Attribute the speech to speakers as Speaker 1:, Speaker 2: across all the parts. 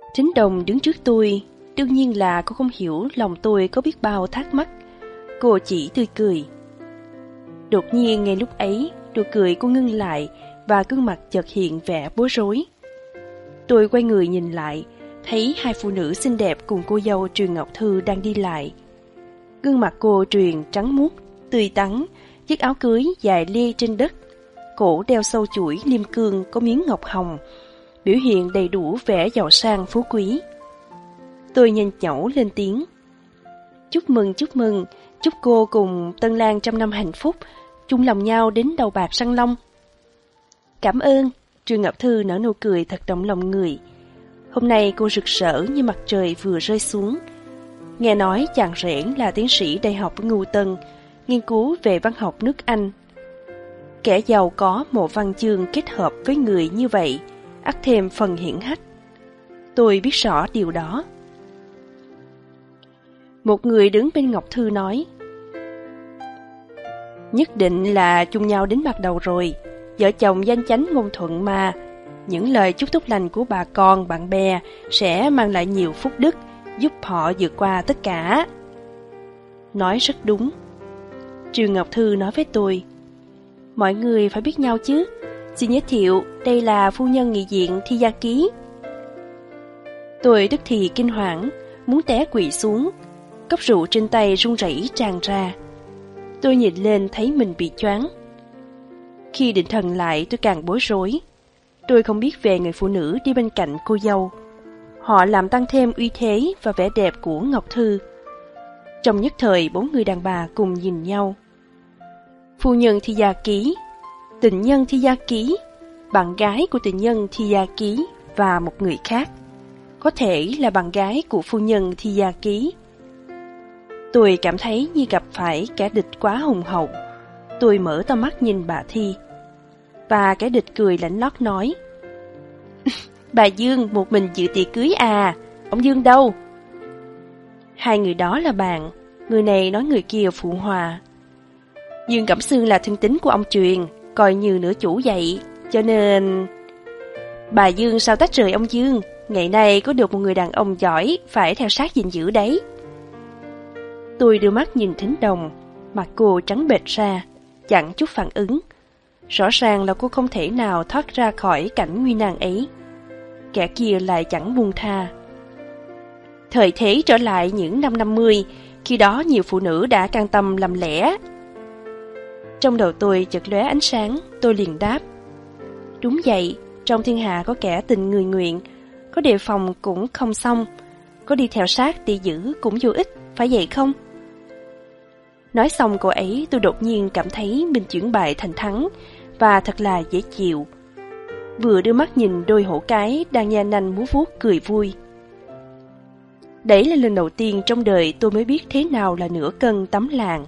Speaker 1: Thính Đồng đứng trước tôi, đương nhiên là cô không hiểu lòng tôi có biết bao thắc mắc. Cô chỉ tươi cười. Đột nhiên ngay lúc ấy, nụ cười cô ngưng lại và gương mặt chợt hiện vẻ bối rối. Tôi quay người nhìn lại, thấy hai phụ nữ xinh đẹp cùng cô dâu Truyền Ngọc Thư đang đi lại. Gương mặt cô Truyền trắng muốt, tươi tắn, chiếc áo cưới dài lê trên đất, cổ đeo sâu chuỗi liêm cương có miếng ngọc hồng, biểu hiện đầy đủ vẻ giàu sang phú quý. Tôi nhanh nhẩu lên tiếng. Chúc mừng, chúc cô cùng tân lang trăm năm hạnh phúc, chung lòng nhau đến đầu bạc răng long. Cảm ơn, Truyền Ngọc Thư nở nụ cười thật động lòng người. Hôm nay cô rực rỡ như mặt trời vừa rơi xuống. Nghe nói chàng rể là tiến sĩ đại học Ngưu Tân, nghiên cứu về văn học nước Anh. Kẻ giàu có một văn chương kết hợp với người như vậy, ắt thêm phần hiển hách. Tôi biết rõ điều đó. Một người đứng bên Ngọc Thư nói, nhất định là chung nhau đến mặt đầu rồi, vợ chồng danh chánh ngôn thuận mà. Những lời chúc tốt lành của bà con, bạn bè sẽ mang lại nhiều phúc đức, giúp họ vượt qua tất cả. Nói rất đúng. Truyền Ngọc Thư nói với tôi, mọi người phải biết nhau chứ. Xin giới thiệu, đây là phu nhân nghị viện Thi Gia Ký. Tôi tức thì kinh hoảng, muốn té quỵ xuống. Cốc rượu trên tay run rẩy tràn ra. Tôi nhìn lên thấy mình bị choáng. Khi định thần lại tôi càng bối rối. Tôi không biết về người phụ nữ đi bên cạnh cô dâu. Họ làm tăng thêm uy thế và vẻ đẹp của Ngọc Thư. Trong nhất thời 4 người đàn bà cùng nhìn nhau. Phu nhân Thi Gia Ký, tình nhân Thi Gia Ký, bạn gái của tình nhân Thi Gia Ký và một người khác. Có thể là bạn gái của phu nhân Thi Gia Ký. Tôi cảm thấy như gặp phải kẻ địch quá hùng hậu. Tôi mở to mắt nhìn bà Thi. Và kẻ địch cười lạnh lót nói, bà Dương một mình dự tiệc cưới à, ông Dương đâu? Hai người đó là bạn, người này nói người kia phụ hòa. Dương Cẩm Sương là thân tín của ông Truyền, coi như nửa chủ vậy, cho nên... Bà Dương sao tách rời ông Dương, ngày nay có được một người đàn ông giỏi, phải theo sát gìn giữ đấy. Tôi đưa mắt nhìn Thính Đồng, mặt cô trắng bệch ra, chẳng chút phản ứng. Rõ ràng là cô không thể nào thoát ra khỏi cảnh nguy nan ấy. Kẻ kia lại chẳng buông tha. Thời thế trở lại những năm 50, khi đó nhiều phụ nữ đã can tâm làm lẽ. Trong đầu tôi chợt lóe ánh sáng, tôi liền đáp. Đúng vậy, trong thiên hạ có kẻ tình người nguyện, có đề phòng cũng không xong, có đi theo sát đi giữ cũng vô ích, phải vậy không? Nói xong cô ấy, tôi đột nhiên cảm thấy mình chuyển bại thành thắng, và thật là dễ chịu. Vừa đưa mắt nhìn đôi hổ cái đang nha nanh múa vuốt cười vui. Đấy là lần đầu tiên trong đời tôi mới biết thế nào là nửa cân tấm lạng.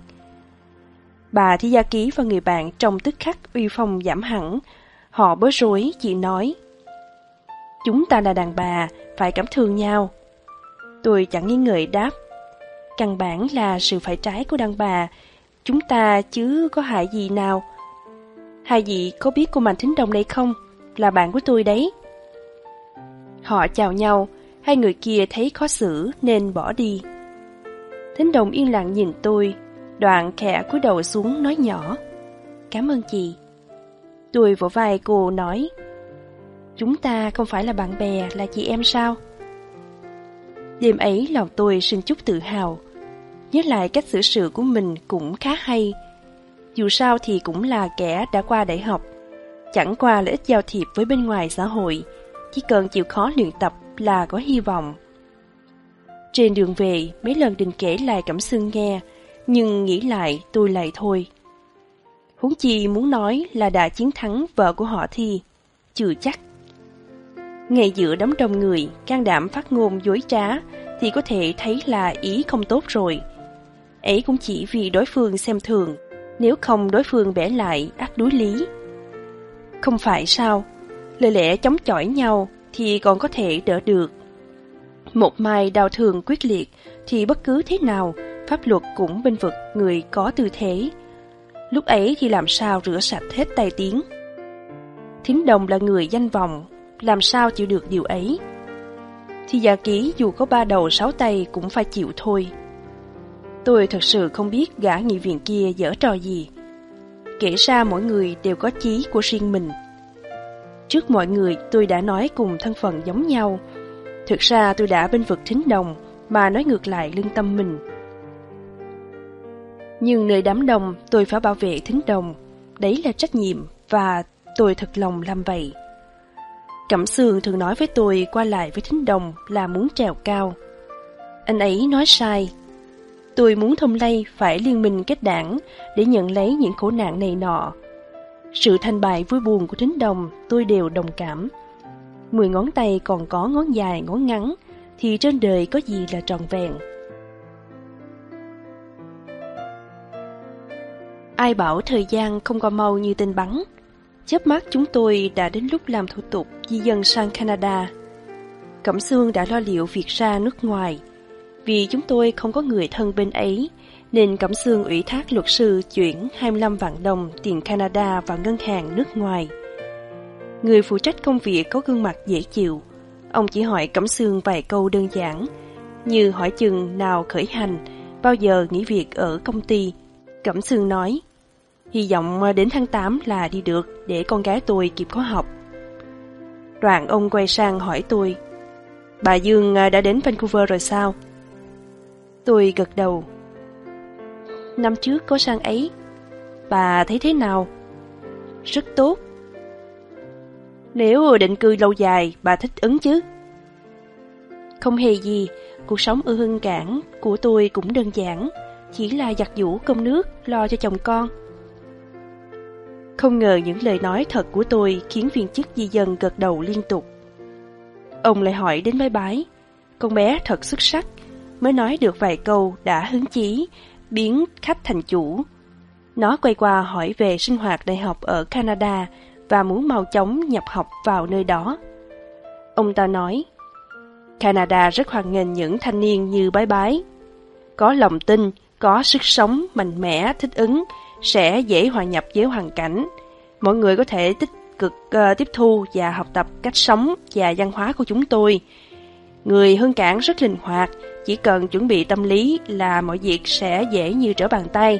Speaker 1: Bà Thi Gia Ký và người bạn trong tức khắc uy phong giảm hẳn. Họ bối rối chỉ nói, chúng ta là đàn bà, phải cảm thương nhau. Tôi chẳng nghi ngợi đáp, căn bản là sự phải trái của đàn bà, chúng ta chứ có hại gì nào. Hai vị có biết cô Mạnh Thính Đồng đây không? Là bạn của tôi đấy. Họ chào nhau, hai người kia thấy khó xử nên bỏ đi. Thính Đồng yên lặng nhìn tôi, đoạn khẽ cúi đầu xuống nói nhỏ, cảm ơn chị. Tôi vỗ vai cô nói, chúng ta không phải là bạn bè, là chị em sao? Đêm ấy lòng tôi sinh chút tự hào, nhớ lại cách xử sự của mình cũng khá hay. Dù sao thì cũng là kẻ đã qua đại học, chẳng qua là ít giao thiệp với bên ngoài xã hội, chỉ cần chịu khó luyện tập là có hy vọng. Trên đường về, mấy lần định kể lại Cẩm Sương nghe, nhưng nghĩ lại tôi lại thôi. Huống chi muốn nói là đã chiến thắng vợ của họ Thi, chưa chắc. Ngay giữa đám đông người, can đảm phát ngôn dối trá thì có thể thấy là ý không tốt rồi. Ấy cũng chỉ vì đối phương xem thường, nếu không đối phương bẻ lại ắt đối lý. Không phải sao, lời lẽ chống chọi nhau thì còn có thể đỡ được. Một mai đau thương quyết liệt thì bất cứ thế nào, pháp luật cũng bênh vực người có tư thế. Lúc ấy thì làm sao rửa sạch hết tai tiếng. Thính Đồng là người danh vọng, làm sao chịu được điều ấy. thì Gia Ký dù có 3 đầu 6 tay cũng phải chịu thôi. Tôi thật sự không biết gã nghị viện kia giở trò gì. Kể ra mỗi người đều có chí của riêng mình. Trước mọi người tôi đã nói cùng thân phận giống nhau. Thực ra tôi đã bênh vực Thính Đồng mà nói ngược lại lương tâm mình. Nhưng nơi đám đông tôi phải bảo vệ Thính Đồng. Đấy là trách nhiệm và tôi thật lòng làm vậy. Cẩm Sương thường nói với tôi qua lại với Thính Đồng là muốn trèo cao. Anh ấy nói sai. Tôi muốn Thông Lây phải liên minh kết đảng để nhận lấy những khổ nạn này nọ. Sự thành bại vui buồn của Thính Đồng tôi đều đồng cảm. 10 ngón tay còn có ngón dài ngón ngắn thì trên đời có gì là trọn vẹn. Ai bảo thời gian không qua mau như tên bắn. Chớp mắt chúng tôi đã đến lúc làm thủ tục di dân sang Canada. Cẩm Sương đã lo liệu việc ra nước ngoài. Vì chúng tôi không có người thân bên ấy, nên Cẩm Sương ủy thác luật sư chuyển 25 vạn đồng tiền Canada vào ngân hàng nước ngoài. Người phụ trách công việc có gương mặt dễ chịu. Ông chỉ hỏi Cẩm Sương vài câu đơn giản, như hỏi chừng nào khởi hành, bao giờ nghỉ việc ở công ty. Cẩm Sương nói, hy vọng đến tháng 8 là đi được để con gái tôi kịp có học. Đoạn ông quay sang hỏi tôi, bà Dương đã đến Vancouver rồi sao? Tôi gật đầu. Năm trước có sang ấy. Bà thấy thế nào? Rất tốt. Nếu định cư lâu dài, bà thích ứng chứ? Không hề gì, cuộc sống ở Hưng Cảng của tôi cũng đơn giản, chỉ là giặt giũ cơm nước, lo cho chồng con. Không ngờ những lời nói thật của tôi khiến viên chức di dân gật đầu liên tục. Ông lại hỏi đến Bái Bái. Con bé thật xuất sắc, mới nói được vài câu đã hứng chí, biến khách thành chủ. Nó quay qua hỏi về sinh hoạt đại học ở Canada và muốn mau chóng nhập học vào nơi đó. Ông ta nói, Canada rất hoan nghênh những thanh niên như Bái Bái. Có lòng tin, có sức sống, mạnh mẽ, thích ứng, sẽ dễ hòa nhập với hoàn cảnh. Mọi người có thể tích cực tiếp thu và học tập cách sống và văn hóa của chúng tôi. Người Hương Cảng rất linh hoạt, chỉ cần chuẩn bị tâm lý là mọi việc sẽ dễ như trở bàn tay.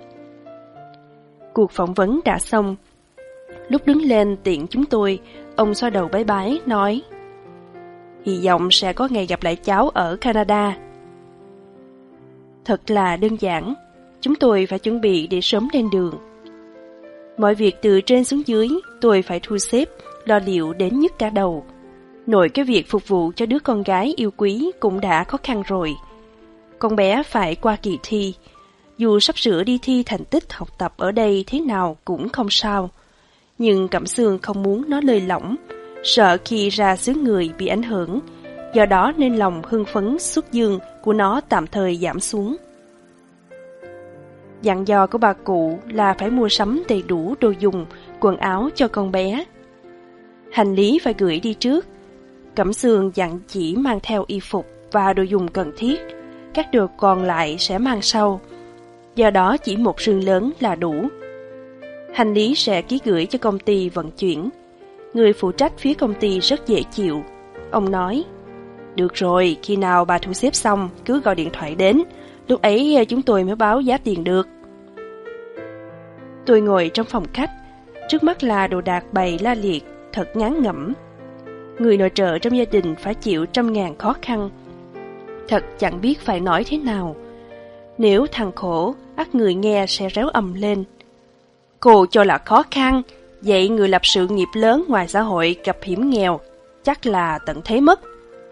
Speaker 1: Cuộc phỏng vấn đã xong. Lúc đứng lên tiện chúng tôi, ông xoa đầu Bái Bái nói, hy vọng sẽ có ngày gặp lại cháu ở Canada. Thật là đơn giản, chúng tôi phải chuẩn bị để sớm lên đường. Mọi việc từ trên xuống dưới tôi phải thu xếp, lo liệu đến nhức cả đầu. Nội cái việc phục vụ cho đứa con gái yêu quý cũng đã khó khăn rồi. Con bé phải qua kỳ thi. Dù sắp sửa đi thi, thành tích học tập ở đây thế nào cũng không sao. Nhưng Cẩm Sương không muốn nó lơi lỏng, sợ khi ra xứ người bị ảnh hưởng. Do đó nên lòng hưng phấn xuất dương của nó tạm thời giảm xuống. Dặn dò của bà cụ là phải mua sắm đầy đủ đồ dùng, quần áo cho con bé. Hành lý phải gửi đi trước. Cẩm Sương dặn chỉ mang theo y phục và đồ dùng cần thiết, các đồ còn lại sẽ mang sau. Do đó chỉ một rương lớn là đủ. Hành lý sẽ ký gửi cho công ty vận chuyển. Người phụ trách phía công ty rất dễ chịu. Ông nói, được rồi, khi nào bà thu xếp xong cứ gọi điện thoại đến, lúc ấy chúng tôi mới báo giá tiền được. Tôi ngồi trong phòng khách, trước mắt là đồ đạc bày la liệt, thật ngán ngẩm. Người nội trợ trong gia đình phải chịu trăm ngàn khó khăn. Thật chẳng biết phải nói thế nào. Nếu thằng khổ, ắt người nghe sẽ réo ầm lên. Cô cho là khó khăn, vậy người lập sự nghiệp lớn ngoài xã hội gặp hiểm nghèo, chắc là tận thế mất.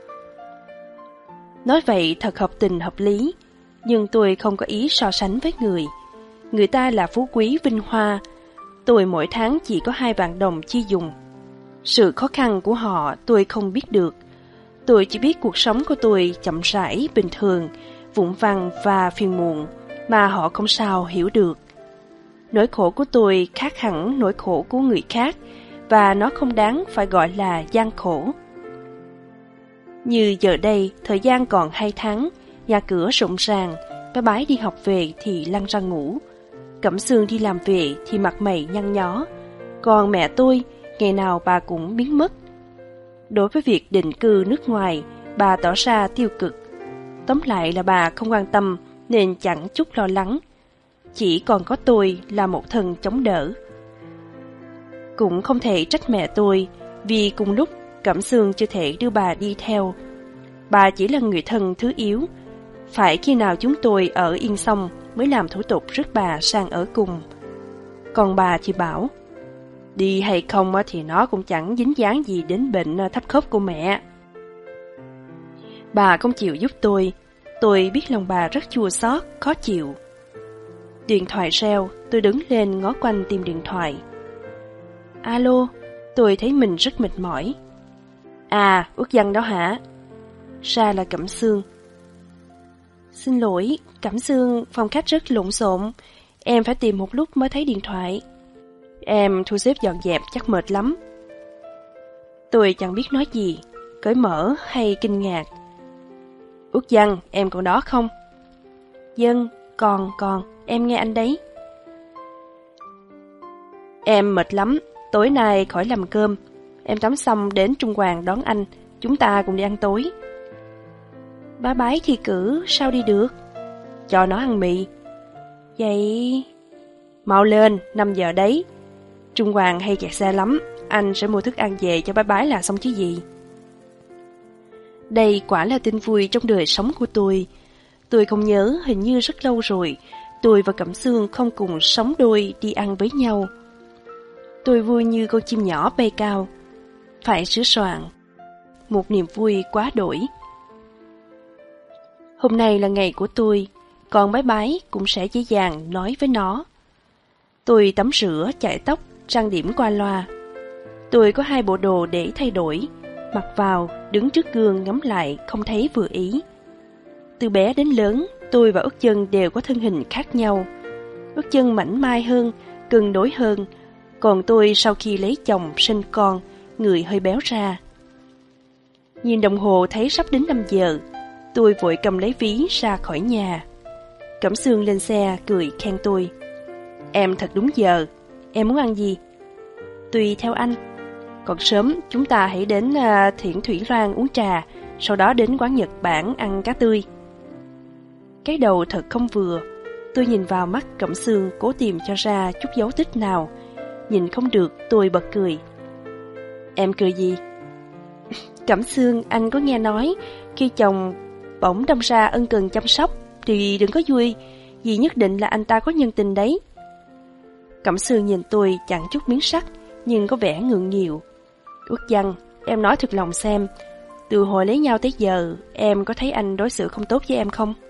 Speaker 1: Nói vậy thật hợp tình hợp lý, nhưng tôi không có ý so sánh với người. Người ta là phú quý vinh hoa, tôi mỗi tháng chỉ có 2 vạn đồng chi dùng. Sự khó khăn của họ tôi không biết được. Tôi chỉ biết cuộc sống của tôi chậm rãi, bình thường, vụn vặt và phiền muộn, mà họ không sao hiểu được. Nỗi khổ của tôi khác hẳn nỗi khổ của người khác, và nó không đáng phải gọi là gian khổ. Như giờ đây, thời gian còn 2 tháng, nhà cửa rộn ràng, Bái Bái đi học về thì lăn ra ngủ. Cẩm Sương đi làm về thì mặt mày nhăn nhó. Còn mẹ tôi, ngày nào bà cũng biến mất. Đối với việc định cư nước ngoài, bà tỏ ra tiêu cực. Tóm lại là bà không quan tâm nên chẳng chút lo lắng. Chỉ còn có tôi là một thân chống đỡ. Cũng không thể trách mẹ tôi, vì cùng lúc Cẩm Sương chưa thể đưa bà đi theo. Bà chỉ là người thân thứ yếu. Phải khi nào chúng tôi ở yên xong mới làm thủ tục rước bà sang ở cùng. Còn bà thì bảo, đi hay không thì nó cũng chẳng dính dáng gì đến bệnh thấp khớp của mẹ. Bà không chịu giúp tôi biết lòng bà rất chua xót, khó chịu. Điện thoại reo, tôi đứng lên ngó quanh tìm điện thoại. Alo, tôi thấy mình rất mệt mỏi. À, Út Văn đó hả? Ra là Cẩm Sương. Xin lỗi, Cẩm Sương, phòng khách rất lộn xộn. Em phải tìm một lúc mới thấy điện thoại. Em thu xếp dọn dẹp chắc mệt lắm. Tôi chẳng biết nói gì, cởi mở hay kinh ngạc. Út Văn, em còn đó không? Dân, còn, em nghe anh đấy. Em mệt lắm, tối nay khỏi làm cơm. Em tắm xong đến Trung Hoàng đón anh, chúng ta cùng đi ăn tối. Bá bái thi cử, sao đi được? Cho nó ăn mì. Vậy... Mau lên, 5 giờ đấy. Trung Hoàng hay kẹt xe lắm, anh sẽ mua thức ăn về cho bá bái là xong chứ gì. Đây quả là tin vui trong đời sống của tôi. Tôi không nhớ, hình như rất lâu rồi, tôi và Cẩm Sương không cùng sống đôi đi ăn với nhau. Tôi vui như con chim nhỏ bay cao. Phải sửa soạn. Một niềm vui quá đổi. Hôm nay là ngày của tôi, còn bái bái cũng sẽ dễ dàng nói với nó. Tôi tắm rửa, chải tóc, trang điểm qua loa. Tôi có 2 bộ đồ để thay đổi. Mặc vào, đứng trước gương ngắm lại, không thấy vừa ý. Từ bé đến lớn, tôi và Út Chân đều có thân hình khác nhau. Út Chân mảnh mai hơn, cân đối hơn. Còn tôi sau khi lấy chồng, sinh con, người hơi béo ra. Nhìn đồng hồ thấy sắp đến 5 giờ, tôi vội cầm lấy ví ra khỏi nhà. Cẩm Sương lên xe, cười khen tôi. Em thật đúng giờ, em muốn ăn gì? Tùy theo anh. Còn sớm, chúng ta hãy đến Thiển Thủy Loan uống trà, sau đó đến quán Nhật Bản ăn cá tươi. Cái đầu thật không vừa. Tôi nhìn vào mắt Cẩm Sương cố tìm cho ra chút dấu tích nào. Nhìn không được, tôi bật cười. Em cười gì? Cẩm Sương, anh có nghe nói khi chồng bỗng đâm ra ân cần chăm sóc thì đừng có vui, vì nhất định là anh ta có nhân tình đấy. Cẩm Sương nhìn tôi chẳng chút miếng sắc, nhưng có vẻ ngượng nghịu. Út Văn, em nói thật lòng xem, từ hồi lấy nhau tới giờ, em có thấy anh đối xử không tốt với em không?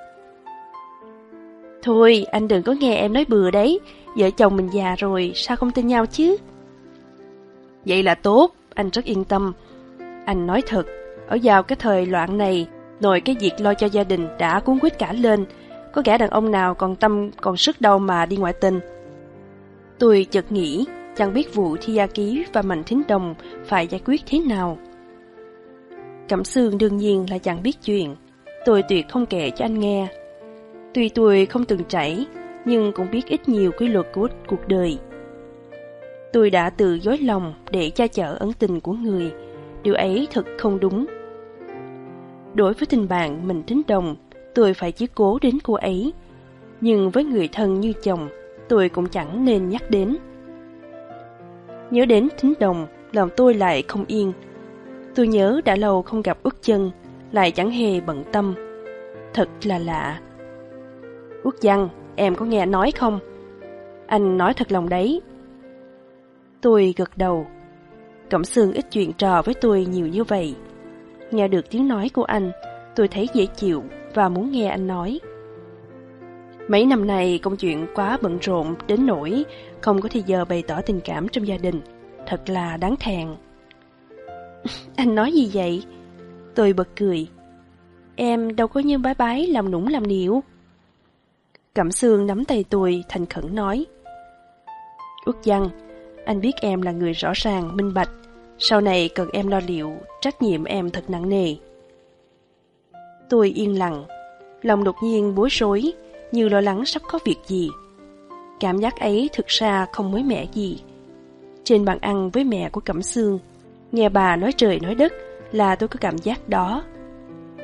Speaker 1: Thôi, anh đừng có nghe em nói bừa đấy, vợ chồng mình già rồi, sao không tin nhau chứ? Vậy là tốt, anh rất yên tâm. Anh nói thật, ở vào cái thời loạn này, nội cái việc lo cho gia đình đã cuốn quýt cả lên, có kẻ đàn ông nào còn tâm còn sức đâu mà đi ngoại tình. Tôi chợt nghĩ, chẳng biết vụ Thi Gia Ký và Mạnh Thính Đồng phải giải quyết thế nào. Cẩm Sương đương nhiên là chẳng biết chuyện, tôi tuyệt không kể cho anh nghe. Tuy tôi không từng trải, nhưng cũng biết ít nhiều quy luật của cuộc đời. Tôi đã tự dối lòng để che chở ẩn tình của người, điều ấy thật không đúng. Đối với tình bạn Mạnh Thính Đồng, tôi phải chiếu cố đến cô ấy, nhưng với người thân như chồng, tôi cũng chẳng nên nhắc đến. Nhớ đến Thính Đồng, lòng tôi lại không yên. Tôi nhớ đã lâu không gặp Út Chân, lại chẳng hề bận tâm. Thật là lạ. Út Văn, em có nghe nói không? Anh nói thật lòng đấy. Tôi gật đầu. Cẩm Sương ít chuyện trò với tôi nhiều như vậy. Nghe được tiếng nói của anh, tôi thấy dễ chịu và muốn nghe anh nói. Mấy năm nay công chuyện quá bận rộn đến nỗi không có thời giờ bày tỏ tình cảm trong gia đình. Thật là đáng thẹn. Anh nói gì vậy? Tôi bật cười. Em đâu có như bái bái làm nũng làm nịu. Cẩm Sương nắm tay tôi thành khẩn nói. Út Văn, anh biết em là người rõ ràng, minh bạch. Sau này cần em lo liệu, trách nhiệm em thật nặng nề. Tôi yên lặng, lòng đột nhiên bối rối, như lo lắng sắp có việc gì. Cảm giác ấy thực ra không mới mẻ gì. Trên bàn ăn với mẹ của Cẩm Sương, nghe bà nói trời nói đất là tôi có cảm giác đó,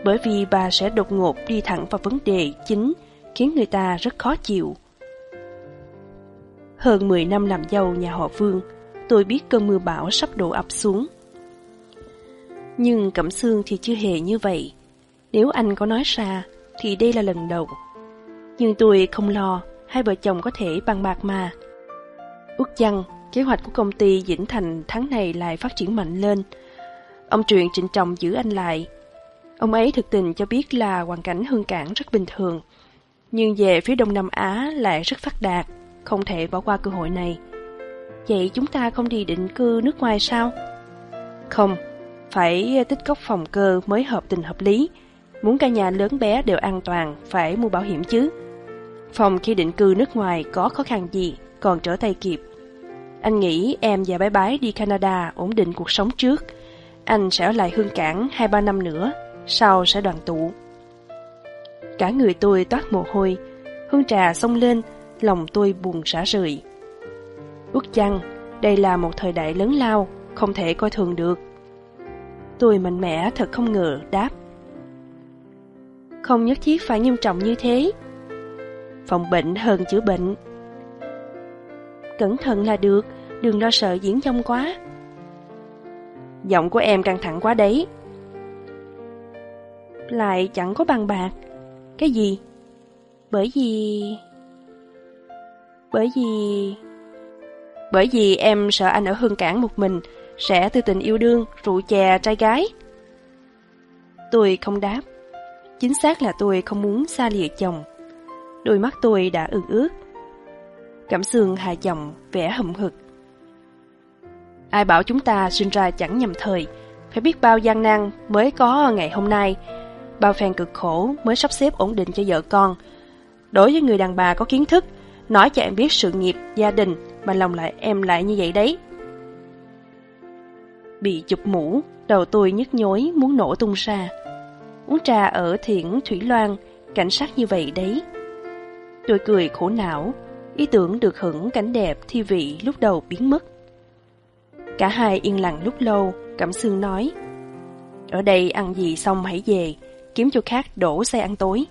Speaker 1: bởi vì bà sẽ đột ngột đi thẳng vào vấn đề chính, khiến người ta rất khó chịu. Hơn 10 năm làm dâu nhà họ Vương, tôi biết cơn mưa bão sắp đổ ập xuống. Nhưng Cẩm Sương thì chưa hề như vậy. Nếu anh có nói ra, thì đây là lần đầu. Nhưng tôi không lo, hai vợ chồng có thể bàn bạc mà. Ước chăng, kế hoạch của công ty Vĩnh Thành tháng này lại phát triển mạnh lên. Ông Truyền trịnh trọng giữ anh lại. Ông ấy thực tình cho biết là hoàn cảnh Hương Cảng rất bình thường, nhưng về phía Đông Nam Á lại rất phát đạt, không thể bỏ qua cơ hội này. Vậy chúng ta không đi định cư nước ngoài sao? Không, phải tích cóp phòng cơ mới hợp tình hợp lý. Muốn cả nhà lớn bé đều an toàn, phải mua bảo hiểm chứ. Phòng khi định cư nước ngoài có khó khăn gì, còn trở tay kịp. Anh nghĩ em và bé bái đi Canada ổn định cuộc sống trước. Anh sẽ ở lại Hương Cảng 2-3 năm nữa, sau sẽ đoàn tụ. Cả người tôi toát mồ hôi, hương trà xông lên, lòng tôi buồn rã rời. Ước chăng, đây là một thời đại lớn lao, không thể coi thường được. Tôi mạnh mẽ thật không ngờ đáp. Không nhất thiết phải nghiêm trọng như thế. Phòng bệnh hơn chữa bệnh. Cẩn thận là được, đừng lo sợ diễn dông quá. Giọng của em căng thẳng quá đấy. Lại chẳng có bằng bạc. Cái gì? Bởi vì em sợ anh ở Hương Cảng một mình sẽ tư tình yêu đương, rượu chè trai gái. Tôi không đáp. Chính xác là tôi không muốn xa lìa chồng. Đôi mắt tôi đã ương ướt. Cẩm Sương hạ giọng vẻ hậm hực. Ai bảo chúng ta sinh ra chẳng nhầm thời, phải biết bao gian nan mới có ngày hôm nay, bao phen cực khổ mới sắp xếp ổn định cho vợ con. Đối với người đàn bà có kiến thức, nói cho em biết sự nghiệp, gia đình, mà lòng lại em lại như vậy đấy. Bị chụp mũ, đầu tôi nhức nhối muốn nổ tung ra. Uống trà ở Thiển Thủy Loan, cảnh sắc như vậy đấy. Tôi cười khổ não, ý tưởng được hưởng cảnh đẹp thi vị lúc đầu biến mất. Cả hai yên lặng lúc lâu, Cẩm Sương nói: ở đây ăn gì xong hãy về, kiếm chỗ khác đổ xe ăn tối.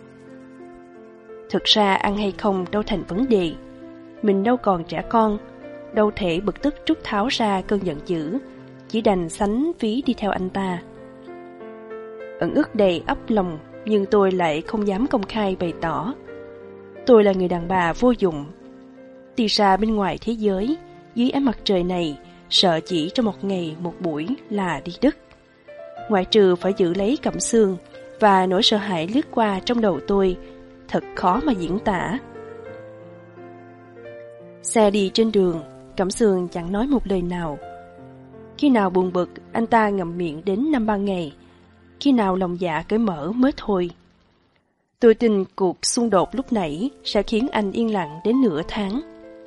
Speaker 1: Thực ra ăn hay không đâu thành vấn đề. Mình đâu còn trẻ con, đâu thể bực tức trút tháo ra cơn giận dữ, chỉ đành sánh ví đi theo anh ta. Ẩn ức đầy ấp lòng, nhưng tôi lại không dám công khai bày tỏ. Tôi là người đàn bà vô dụng. Đi ra bên ngoài thế giới, dưới ánh mặt trời này, sợ chỉ trong một ngày một buổi là đi đứt. Ngoại trừ phải giữ lấy Cẩm Sương, và nỗi sợ hãi lướt qua trong đầu tôi, thật khó mà diễn tả. Xe đi trên đường, Cẩm Sương chẳng nói một lời nào. Khi nào buồn bực, anh ta ngậm miệng đến 5-3 ngày. Khi nào lòng dạ cởi mở mới thôi. Tôi tin cuộc xung đột lúc nãy sẽ khiến anh yên lặng đến nửa tháng.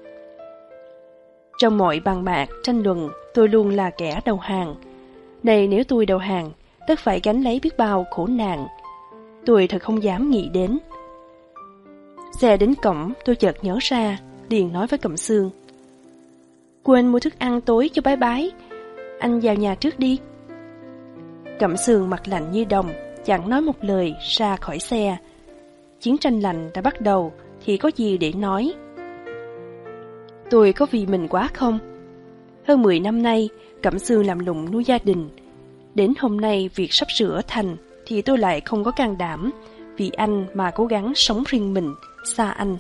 Speaker 1: Trong mọi bàn bạc, tranh luận, tôi luôn là kẻ đầu hàng. Này nếu tôi đầu hàng, tất phải gánh lấy biết bao khổ nạn. Tôi thật không dám nghĩ đến. Xe đến cổng, tôi chợt nhớ ra, liền nói với Cẩm Sương: quên mua thức ăn tối cho bái bái, anh vào nhà trước đi. Cẩm Sương mặt lạnh như đồng, chẳng nói một lời, ra khỏi xe. Chiến tranh lạnh đã bắt đầu, thì có gì để nói. Tôi có vì mình quá không? Hơn 10 năm nay, Cẩm Sương làm lụng nuôi gia đình. Đến hôm nay việc sắp sửa thành, thì tôi lại không có can đảm vì anh mà cố gắng sống riêng mình, xa anh.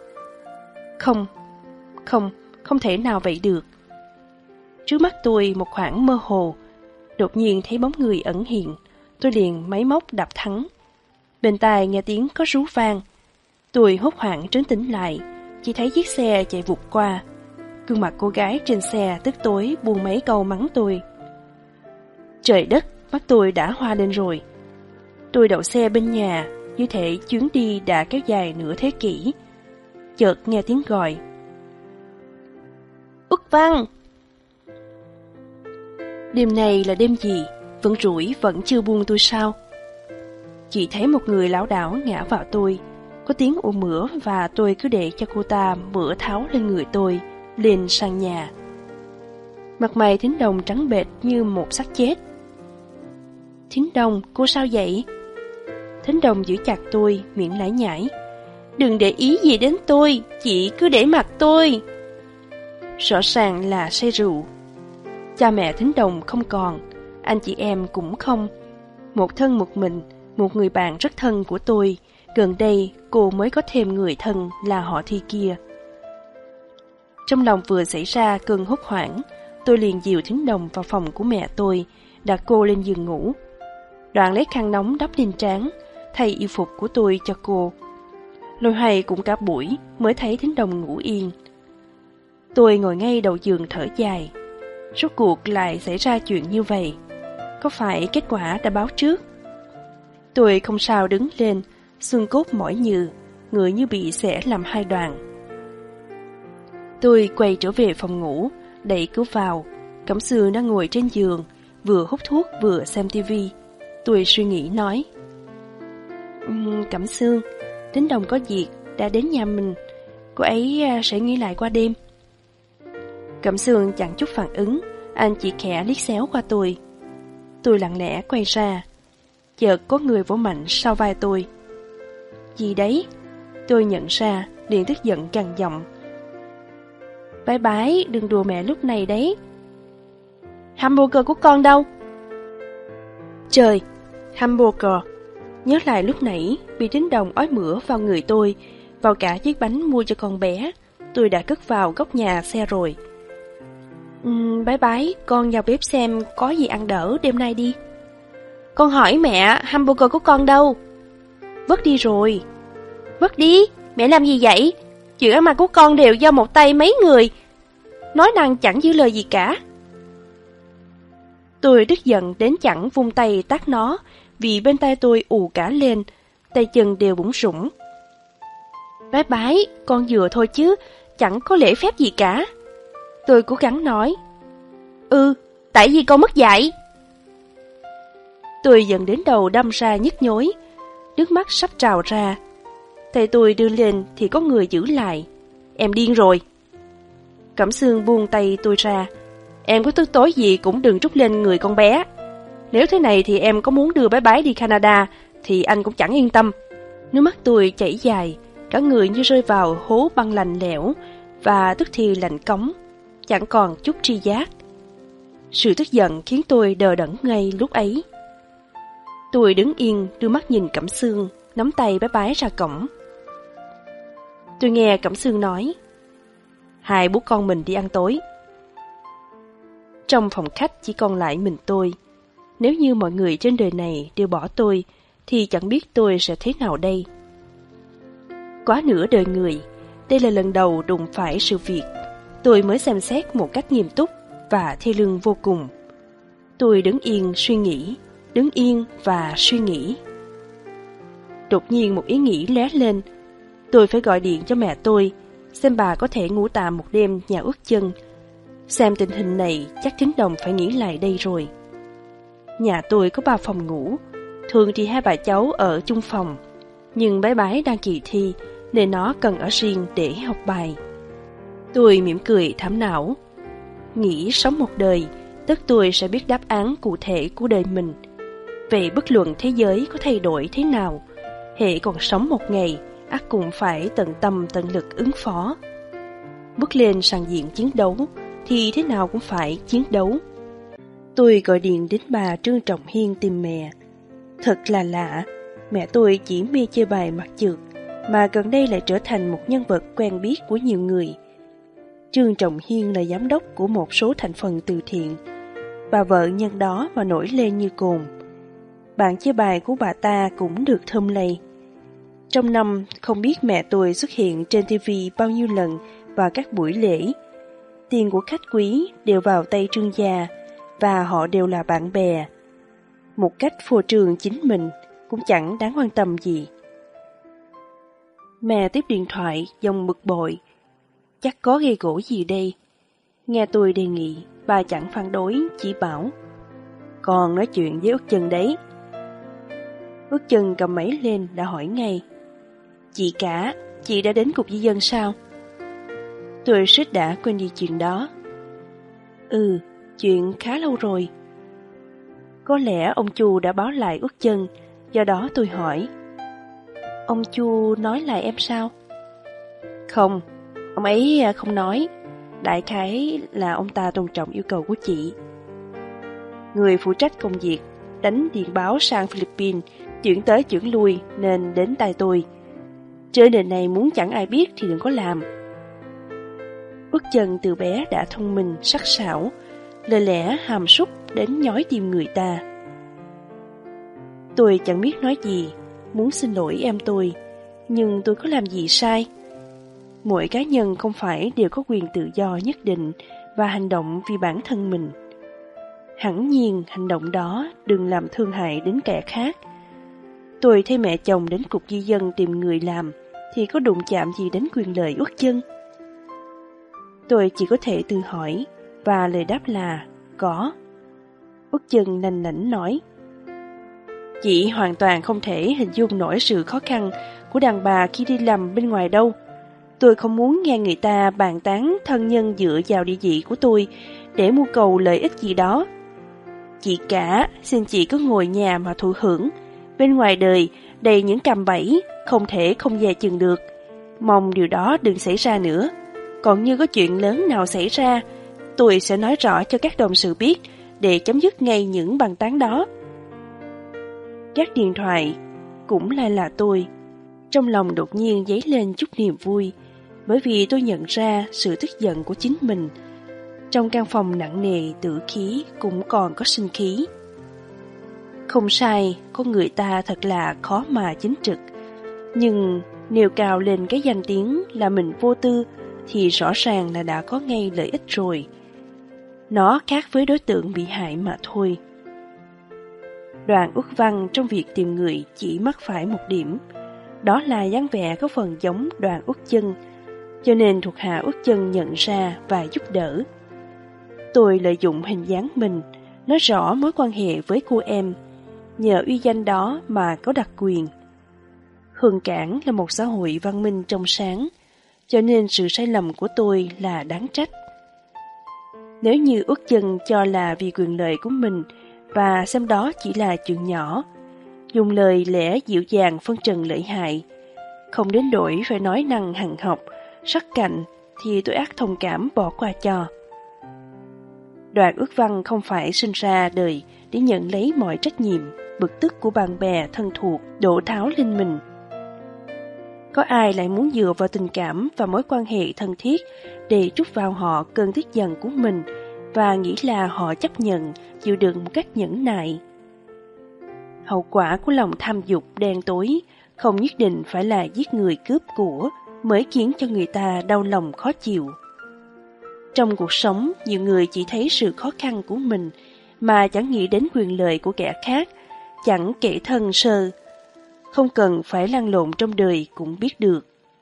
Speaker 1: Không thể nào vậy được. Trước mắt tôi một khoảng mơ hồ, đột nhiên thấy bóng người ẩn hiện. Tôi liền máy móc đạp thắng. Bên tai nghe tiếng có rú vang. Tôi hốt hoảng trấn tĩnh lại, chỉ thấy chiếc xe chạy vụt qua. Gương mặt cô gái trên xe tức tối buông mấy câu mắng tôi. Trời đất, mắt tôi đã hoa lên rồi. Tôi đậu xe bên nhà, như thể chuyến đi đã kéo dài nửa thế kỷ. Chợt nghe tiếng gọi: Úc Văn! Đêm này là đêm gì? Vẫn rủi vẫn chưa buông tôi sao? Chỉ thấy một người lảo đảo ngã vào tôi. Có tiếng ù mửa và tôi cứ để cho cô ta mửa tháo lên người tôi, lên sang nhà. Mặt mày thính đồng trắng bệch như một xác chết. Thính Đồng, cô sao vậy? Thính Đồng giữ chặt tôi, miệng lải nhải. Đừng để ý gì đến tôi, chị cứ để mặc tôi. Rõ ràng là say rượu. Cha mẹ Thính Đồng không còn, anh chị em cũng không. Một thân một mình, một người bạn rất thân của tôi. Gần đây cô mới có thêm người thân là họ Thi kia. Trong lòng vừa xảy ra cơn hốt hoảng, tôi liền dìu Thính Đồng vào phòng của mẹ tôi, đặt cô lên giường ngủ. Đoạn lấy khăn nóng đắp lên trán, thay y phục của tôi cho cô. Loay hoay cũng cả buổi mới thấy Thính Đồng ngủ yên. Tôi ngồi ngay đầu giường thở dài. Rốt cuộc lại xảy ra chuyện như vậy. Có phải kết quả đã báo trước? Tôi không sao đứng lên, xương cốt mỏi nhừ, người như bị xẻ làm hai đoạn. Tôi quay trở về phòng ngủ, đẩy cửa vào. Cẩm Sương đang ngồi trên giường, vừa hút thuốc vừa xem tivi. Tôi suy nghĩ nói: Cẩm Sương, Thính Đồng có việc đã đến nhà mình, cô ấy sẽ nghỉ lại qua đêm. Cẩm Sương chẳng chút phản ứng, anh chỉ khẽ liếc xéo qua tôi. Tôi lặng lẽ quay ra, chợt có người vỗ mạnh sau vai tôi. Gì đấy? Tôi nhận ra, liền tức giận gằn giọng. Bái bái, đừng đùa mẹ lúc này đấy. Hamburger của con đâu? Trời, hamburger. Nhớ lại lúc nãy bị Thính Đồng ói mửa vào người tôi, vào cả chiếc bánh mua cho con bé. Tôi đã cất vào góc nhà xe rồi. Bái bái, con vào bếp xem có gì ăn đỡ đêm nay đi. Con hỏi mẹ, hamburger của con đâu? Vứt đi rồi. Vứt đi? Mẹ làm gì vậy? Chuyện ăn mặc của con đều do một tay mấy người. Nói năng chẳng giữ lời gì cả. Tôi tức giận đến chẳng vung tay tát nó, vì bên tay tôi ù cả lên, tay chân đều bủn rủn. Bái bái, con vừa thôi chứ, chẳng có lễ phép gì cả. Tôi cố gắng nói. Tại vì con mất dạy. Tôi dần đến đầu đâm ra nhức nhối, nước mắt sắp trào ra. Tay tôi đưa lên thì có người giữ lại. Em điên rồi. Cẩm Sương buông tay tôi ra. Em có tức tối gì cũng đừng trút lên người con bé. Nếu thế này thì em có muốn đưa bái bái đi Canada thì anh cũng chẳng yên tâm. Nước mắt tôi chảy dài, cả người như rơi vào hố băng lạnh lẽo và tức thì lạnh cống, chẳng còn chút tri giác. Sự tức giận khiến tôi đờ đẫn ngay lúc ấy. Tôi đứng yên, đưa mắt nhìn Cẩm Sương, nắm tay bái bái ra cổng. Tôi nghe Cẩm Sương nói: hai bố con mình đi ăn tối. Trong phòng khách chỉ còn lại mình tôi. Nếu như mọi người trên đời này đều bỏ tôi, thì chẳng biết tôi sẽ thế nào đây. Quá nửa đời người, đây là lần đầu đụng phải sự việc. Tôi mới xem xét một cách nghiêm túc và thê lương vô cùng. Tôi đứng yên suy nghĩ, đứng yên và suy nghĩ. Đột nhiên một ý nghĩ lóe lên. Tôi phải gọi điện cho mẹ tôi, xem bà có thể ngủ tạm một đêm nhà Ước Chân. Xem tình hình này chắc Thính Đồng phải nghỉ lại đây rồi. Nhà tôi có 3 phòng ngủ, thường thì hai bà cháu ở chung phòng, nhưng bái bái đang kỳ thi nên nó cần ở riêng để học bài. Tôi mỉm cười thảm não. Nghĩ sống một đời, tất tôi sẽ biết đáp án cụ thể của đời mình. Về bất luận thế giới có thay đổi thế nào, hễ còn sống một ngày, ắt cũng phải tận tâm tận lực ứng phó. Bước lên sàn diện chiến đấu thì thế nào cũng phải chiến đấu. Tôi gọi điện đến bà Trương Trọng Hiên tìm mẹ. Thật là lạ, mẹ tôi chỉ mê chơi bài mặt trượt, mà gần đây lại trở thành một nhân vật quen biết của nhiều người. Trương Trọng Hiên là giám đốc của một số thành phần từ thiện. Bà vợ nhân đó mà nổi lên như cồn. Bạn chơi bài của bà ta cũng được thơm lây. Trong năm không biết mẹ tôi xuất hiện trên TV bao nhiêu lần vào các buổi lễ. Tiền của khách quý đều vào tay Trương gia, và họ đều là bạn bè. Một cách phô trương chính mình, cũng chẳng đáng quan tâm gì. Mẹ tiếp điện thoại, giọng bực bội. Chắc có gây gổ gì đây. Nghe tôi đề nghị, bà chẳng phản đối, chỉ bảo: con nói chuyện với Ước Chân đấy. Ước Chân cầm máy lên đã hỏi ngay: chị cả, chị đã đến cục di dân sao? Tôi suýt đã quên đi chuyện đó. Chuyện khá lâu rồi. Có lẽ ông Chu đã báo lại Út Chân, do đó tôi hỏi. Ông Chu nói lại em sao? Không, ông ấy không nói. Đại khái là ông ta tôn trọng yêu cầu của chị. Người phụ trách công việc đánh điện báo sang Philippines, chuyển tới chuyển lui nên đến tay tôi. Chơi nền này muốn chẳng ai biết thì đừng có làm. Út Chân từ bé đã thông minh, sắc sảo, lời lẽ hàm súc đến nhói tim người ta. Tôi chẳng biết nói gì, muốn xin lỗi em tôi, nhưng tôi có làm gì sai? Mỗi cá nhân không phải đều có quyền tự do nhất định và hành động vì bản thân mình. Hẳn nhiên hành động đó đừng làm thương hại đến kẻ khác. Tôi thấy mẹ chồng đến cục di dân tìm người làm thì có đụng chạm gì đến quyền lợi Út Chân? Tôi chỉ có thể tự hỏi và lời đáp là có. Út Chân nành nảnh nói. Chị hoàn toàn không thể hình dung nổi sự khó khăn của đàn bà khi đi làm bên ngoài đâu. Tôi không muốn nghe người ta bàn tán thân nhân dựa vào địa vị của tôi để mưu cầu lợi ích gì đó. Chị cả, xin chị cứ ngồi nhà mà thụ hưởng. Bên ngoài đời đầy những cạm bẫy, không thể không dè chừng được. Mong điều đó đừng xảy ra nữa. Còn như có chuyện lớn nào xảy ra, tôi sẽ nói rõ cho các đồng sự biết để chấm dứt ngay những bàn tán đó. Gác điện thoại cũng lại là tôi. Trong lòng đột nhiên dấy lên chút niềm vui, bởi vì tôi nhận ra sự tức giận của chính mình. Trong căn phòng nặng nề tử khí cũng còn có sinh khí. Không sai, con người ta thật là khó mà chính trực. Nhưng nêu cao lên cái danh tiếng là mình vô tư thì rõ ràng là đã có ngay lợi ích rồi. Nó khác với đối tượng bị hại mà thôi. Đoàn Út Văn trong việc tìm người chỉ mắc phải một điểm, đó là dáng vẻ có phần giống Đoàn Út Chân, cho nên thuộc hạ Út Chân nhận ra và giúp đỡ. Tôi lợi dụng hình dáng mình, nói rõ mối quan hệ với cô em, nhờ uy danh đó mà có đặc quyền. Hương Cảng là một xã hội văn minh trong sáng, cho nên sự sai lầm của tôi là đáng trách. Nếu như Út Chân cho là vì quyền lợi của mình và xem đó chỉ là chuyện nhỏ, dùng lời lẽ dịu dàng phân trần lợi hại, không đến nỗi phải nói năng hằn học, sắc cạnh, thì tôi ắt thông cảm bỏ qua cho. Đoàn Út Văn không phải sinh ra đời để nhận lấy mọi trách nhiệm, bực tức của bạn bè thân thuộc đổ tháo lên mình. Có ai lại muốn dựa vào tình cảm và mối quan hệ thân thiết để trút vào họ cơn tức giận của mình và nghĩ là họ chấp nhận, chịu đựng một cách nhẫn nại. Hậu quả của lòng tham dục đen tối không nhất định phải là giết người cướp của mới khiến cho người ta đau lòng khó chịu. Trong cuộc sống, nhiều người chỉ thấy sự khó khăn của mình mà chẳng nghĩ đến quyền lợi của kẻ khác, chẳng kể thân sơ. Không cần phải lăn lộn trong đời cũng biết được.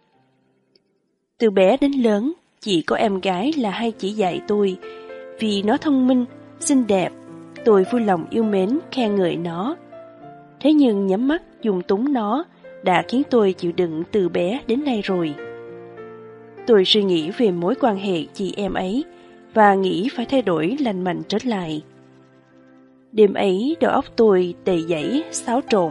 Speaker 1: Từ bé đến lớn, chỉ có em gái là hay chỉ dạy tôi, vì nó thông minh, xinh đẹp, tôi vui lòng yêu mến, khen ngợi nó. Thế nhưng nhắm mắt dùng túng nó đã khiến tôi chịu đựng từ bé đến nay rồi. Tôi suy nghĩ về mối quan hệ chị em ấy và nghĩ phải thay đổi lành mạnh trở lại. Đêm ấy đầu óc tôi đầy dẫy xáo trộn.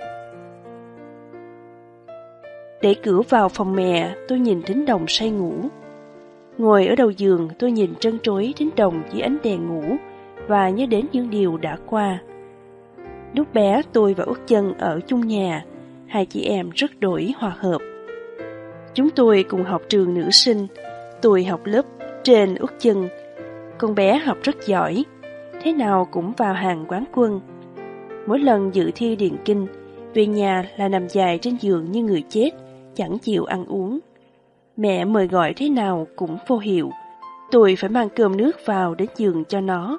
Speaker 1: Đẩy cửa vào phòng mẹ, tôi nhìn Thính Đồng say ngủ. Ngồi ở đầu giường, tôi nhìn trân trối Thính Đồng dưới ánh đèn ngủ và nhớ đến những điều đã qua. Lúc bé tôi và Út Chân ở chung nhà, hai chị em rất đổi hòa hợp. Chúng tôi cùng học trường nữ sinh, tôi học lớp trên Út Chân. Con bé học rất giỏi, thế nào cũng vào hàng quán quân. Mỗi lần dự thi điền kinh, về nhà là nằm dài trên giường như người chết, chẳng chịu ăn uống. Mẹ mời gọi thế nào cũng vô hiệu, tôi phải mang cơm nước vào đến giường cho nó.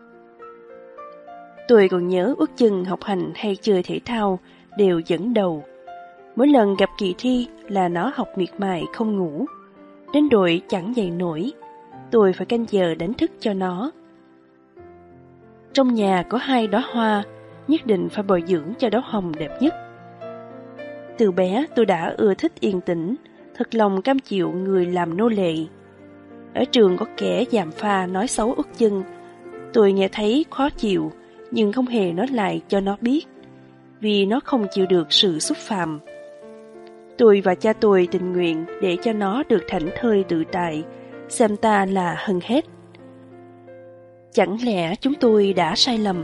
Speaker 1: Tôi còn nhớ Út Chân học hành hay chơi thể thao đều dẫn đầu. Mỗi lần gặp kỳ thi là nó học miệt mài không ngủ, đến đội chẳng dậy nổi, tôi phải canh giờ đánh thức cho nó. Trong nhà có 2 đóa hoa, nhất định phải bồi dưỡng cho đóa hồng đẹp nhất. Từ bé tôi đã ưa thích yên tĩnh, thật lòng cam chịu người làm nô lệ. Ở trường có kẻ giàm pha nói xấu Út Chân, tôi nghe thấy khó chịu, nhưng không hề nói lại cho nó biết, vì nó không chịu được sự xúc phạm. Tôi và cha tôi tình nguyện để cho nó được thảnh thơi tự tại, xem ta là hơn hết. Chẳng lẽ chúng tôi đã sai lầm?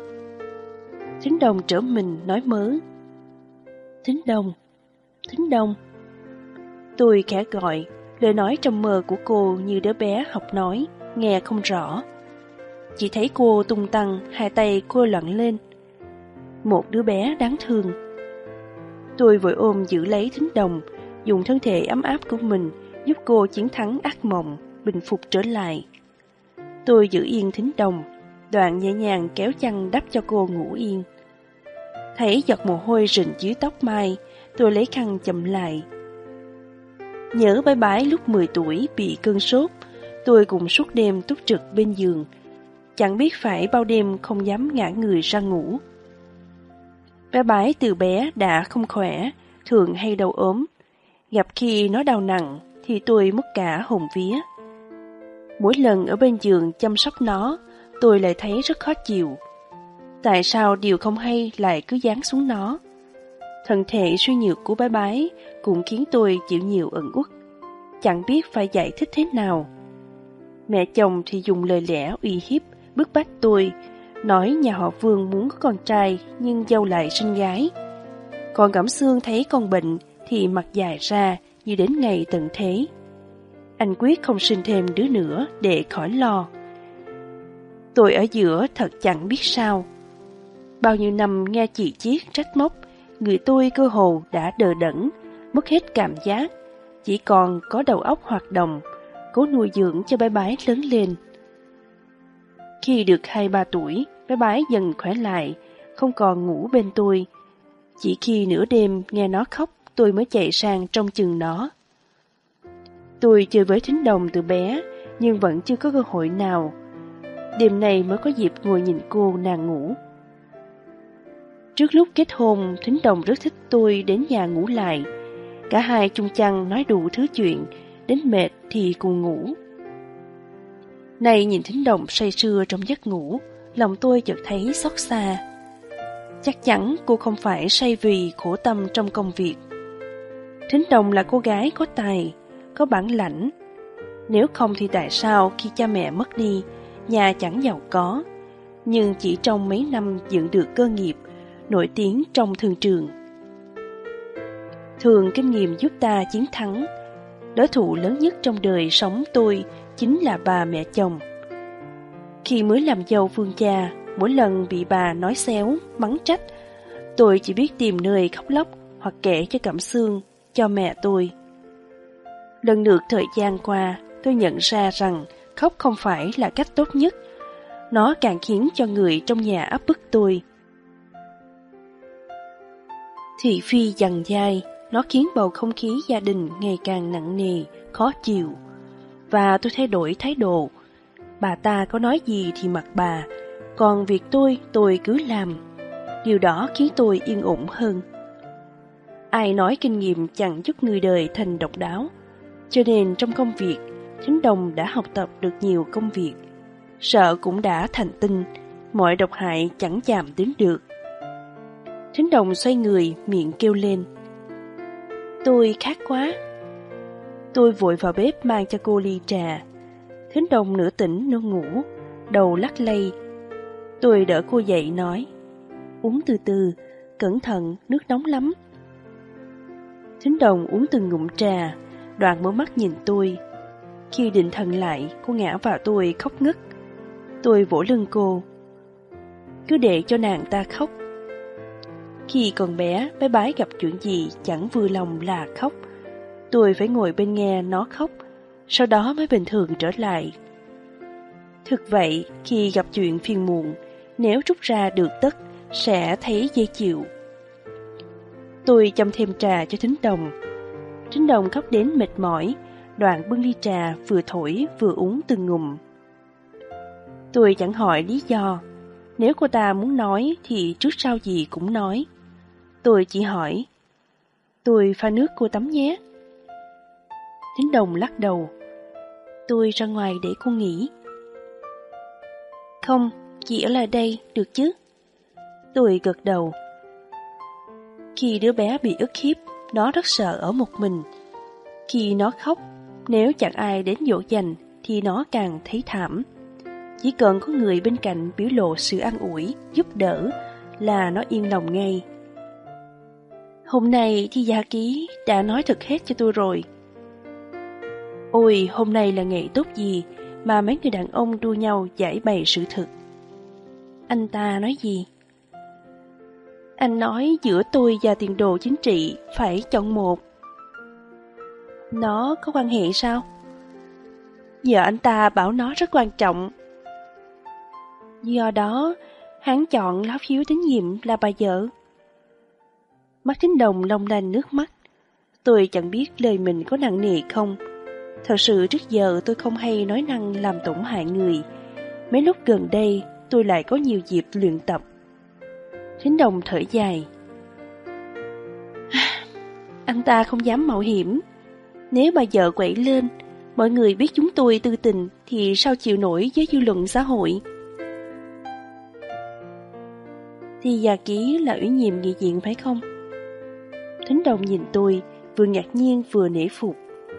Speaker 1: Thính Đồng trở mình nói mớ. Thính Đồng, Thính Đồng. Tôi khẽ gọi, lời nói trong mơ của cô như đứa bé học nói, nghe không rõ. Chỉ thấy cô tung tăng, hai tay cô lặn lên. Một đứa bé đáng thương. Tôi vội ôm giữ lấy Thính Đồng, dùng thân thể ấm áp của mình giúp cô chiến thắng ác mộng, bình phục trở lại. Tôi giữ yên Thính Đồng, đoạn nhẹ nhàng kéo chăn đắp cho cô ngủ yên. Thấy giọt mồ hôi rịn dưới tóc mai, tôi lấy khăn chậm lại. Nhớ bái bái lúc 10 tuổi bị cơn sốt, tôi cùng suốt đêm túc trực bên giường, chẳng biết phải bao đêm không dám ngã người ra ngủ. Bái bái từ bé đã không khỏe, thường hay đau ốm. Gặp khi nó đau nặng thì tôi mất cả hồn vía. Mỗi lần ở bên giường chăm sóc nó, tôi lại thấy rất khó chịu. Tại sao điều không hay lại cứ giáng xuống nó? Thân thể suy nhược của bái bái cũng khiến tôi chịu nhiều ẩn uất, chẳng biết phải giải thích thế nào. Mẹ chồng thì dùng lời lẽ uy hiếp, bức bách tôi, nói nhà họ Vương muốn có con trai nhưng dâu lại sinh gái. Còn Cẩm Xương thấy con bệnh thì mặt dài ra như đến ngày tận thế. Anh quyết không sinh thêm đứa nữa để khỏi lo. Tôi ở giữa thật chẳng biết sao. Bao nhiêu năm nghe chị Chiết trách móc, người tôi cơ hồ đã đờ đẫn, mất hết cảm giác, chỉ còn có đầu óc hoạt động, cố nuôi dưỡng cho bái bái lớn lên. Khi được 2-3 tuổi, bái bái dần khỏe lại, không còn ngủ bên tôi. Chỉ khi nửa đêm nghe nó khóc, tôi mới chạy sang trông chừng nó. Tôi chơi với Thính Đồng từ bé, nhưng vẫn chưa có cơ hội nào. Đêm nay mới có dịp ngồi nhìn cô nàng ngủ. Trước lúc kết hôn, Thính Đồng rất thích tôi đến nhà ngủ lại. Cả hai chung chăn nói đủ thứ chuyện, đến mệt thì cùng ngủ. Nay nhìn Thính Đồng say sưa trong giấc ngủ, lòng tôi chợt thấy xót xa. Chắc chắn cô không phải say vì khổ tâm trong công việc. Thính Đồng là cô gái có tài, có bản lãnh. Nếu không thì tại sao khi cha mẹ mất đi, nhà chẳng giàu có, nhưng chỉ trong mấy năm dựng được cơ nghiệp, nổi tiếng trong thương trường. Thường kinh nghiệm giúp ta chiến thắng. Đối thủ lớn nhất trong đời sống tôi chính là bà mẹ chồng. Khi mới làm dâu Vương gia, mỗi lần bị bà nói xéo, mắng trách, tôi chỉ biết tìm nơi khóc lóc hoặc kể cho Cẩm Xương, cho mẹ tôi. Lần lượt thời gian qua, tôi nhận ra rằng khóc không phải là cách tốt nhất. Nó càng khiến cho người trong nhà áp bức tôi. Thị phi dằn dai, nó khiến bầu không khí gia đình ngày càng nặng nề, khó chịu. Và tôi thay đổi thái độ. Bà ta có nói gì thì mặc bà, còn việc tôi cứ làm. Điều đó khiến tôi yên ổn hơn. Ai nói kinh nghiệm chẳng giúp người đời thành độc đáo. Cho nên trong công việc, Thính Đồng đã học tập được nhiều công việc. Sợ cũng đã thành tinh, mọi độc hại chẳng chạm đến được. Thính Đồng xoay người, miệng kêu lên. Tôi khát quá. Tôi vội vào bếp mang cho cô ly trà. Thính Đồng nửa tỉnh nửa ngủ, đầu lắc lay. Tôi đỡ cô dậy nói, uống từ từ, cẩn thận, nước nóng lắm. Thính Đồng uống từng ngụm trà, đoạn mở mắt nhìn tôi. Khi định thần lại, cô ngã vào tôi khóc ngất. Tôi vỗ lưng cô. Cứ để cho nàng ta khóc. Khi còn bé, bé bái gặp chuyện gì chẳng vui lòng là khóc. Tôi phải ngồi bên nghe nó khóc, sau đó mới bình thường trở lại. Thực vậy, khi gặp chuyện phiền muộn, nếu rút ra được tất, sẽ thấy dễ chịu. Tôi châm thêm trà cho Thính Đồng. Thính Đồng khóc đến mệt mỏi, đoạn bưng ly trà vừa thổi vừa uống từng ngụm. Tôi chẳng hỏi lý do. Nếu cô ta muốn nói thì trước sau gì cũng nói. Tôi chỉ hỏi, tôi pha nước cô tắm nhé. Thính Đồng lắc đầu. Tôi ra ngoài để cô nghỉ. Không, chị ở lại đây, được chứ? Tôi gật đầu. Khi đứa bé bị ức hiếp, nó rất sợ ở một mình. Khi nó khóc, nếu chẳng ai đến dỗ dành thì nó càng thấy thảm. Chỉ cần có người bên cạnh biểu lộ sự an ủi, giúp đỡ là nó yên lòng ngay. Hôm nay thì Gia Ký đã nói thật hết cho tôi rồi. Ôi, hôm nay là ngày tốt gì mà mấy người đàn ông đua nhau giải bày sự thật. Anh ta nói gì? Anh nói giữa tôi và tiền đồ chính trị phải chọn một. Nó có quan hệ sao? Vợ anh ta bảo nó rất quan trọng. Do đó, hắn chọn lá phiếu tín nhiệm là bà vợ. Mắt Thính Đồng long lanh nước mắt. Tôi chẳng biết lời mình có nặng nề không. Thật sự trước giờ tôi không hay nói năng làm tổn hại người. Mấy lúc gần đây tôi lại có nhiều dịp luyện tập. Thính Đồng thở dài. Anh ta không dám mạo hiểm. Nếu bà vợ quậy lên, mọi người biết chúng tôi tư tình thì sao chịu nổi với dư luận xã hội. Thì Gia Ký là ủy nhiệm nghị viện phải không? Thính Đồng nhìn tôi, vừa ngạc nhiên vừa nể phục.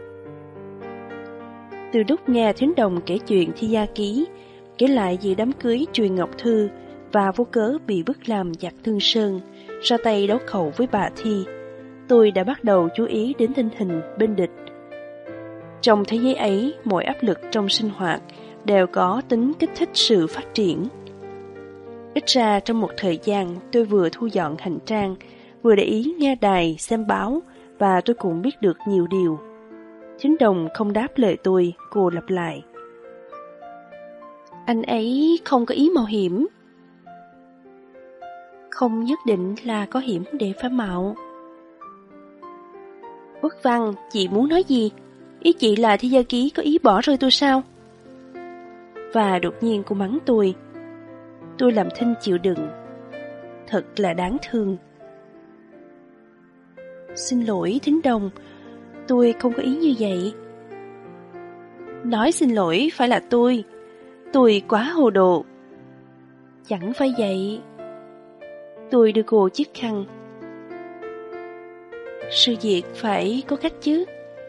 Speaker 1: Từ lúc nghe Thính Đồng kể chuyện Thi Gia Ký, kể lại về đám cưới Truyền Ngọc Thư và vô cớ bị bức làm giặc Thương Sơn, ra tay đấu khẩu với bà Thi, tôi đã bắt đầu chú ý đến tình hình bên địch. Trong thế giới ấy, mọi áp lực trong sinh hoạt đều có tính kích thích sự phát triển. Ít ra trong một thời gian tôi vừa thu dọn hành trang, vừa để ý nghe đài, xem báo và tôi cũng biết được nhiều điều. Thính Đồng không đáp lời tôi, cô lặp lại. Anh ấy không có ý mạo hiểm. Không nhất định là có hiểm để phải mạo. Quốc Văn, chị muốn nói gì? Ý chị là Thi Gia Ký có ý bỏ rơi tôi sao? Và đột nhiên cô mắng tôi. Tôi làm thinh chịu đựng. Thật là đáng thương. Xin lỗi Thính Đồng, tôi không có ý như vậy. Nói xin lỗi phải là tôi quá hồ đồ. Chẳng phải vậy. Tôi đưa cô chiếc khăn. Sự việc phải có cách chứ.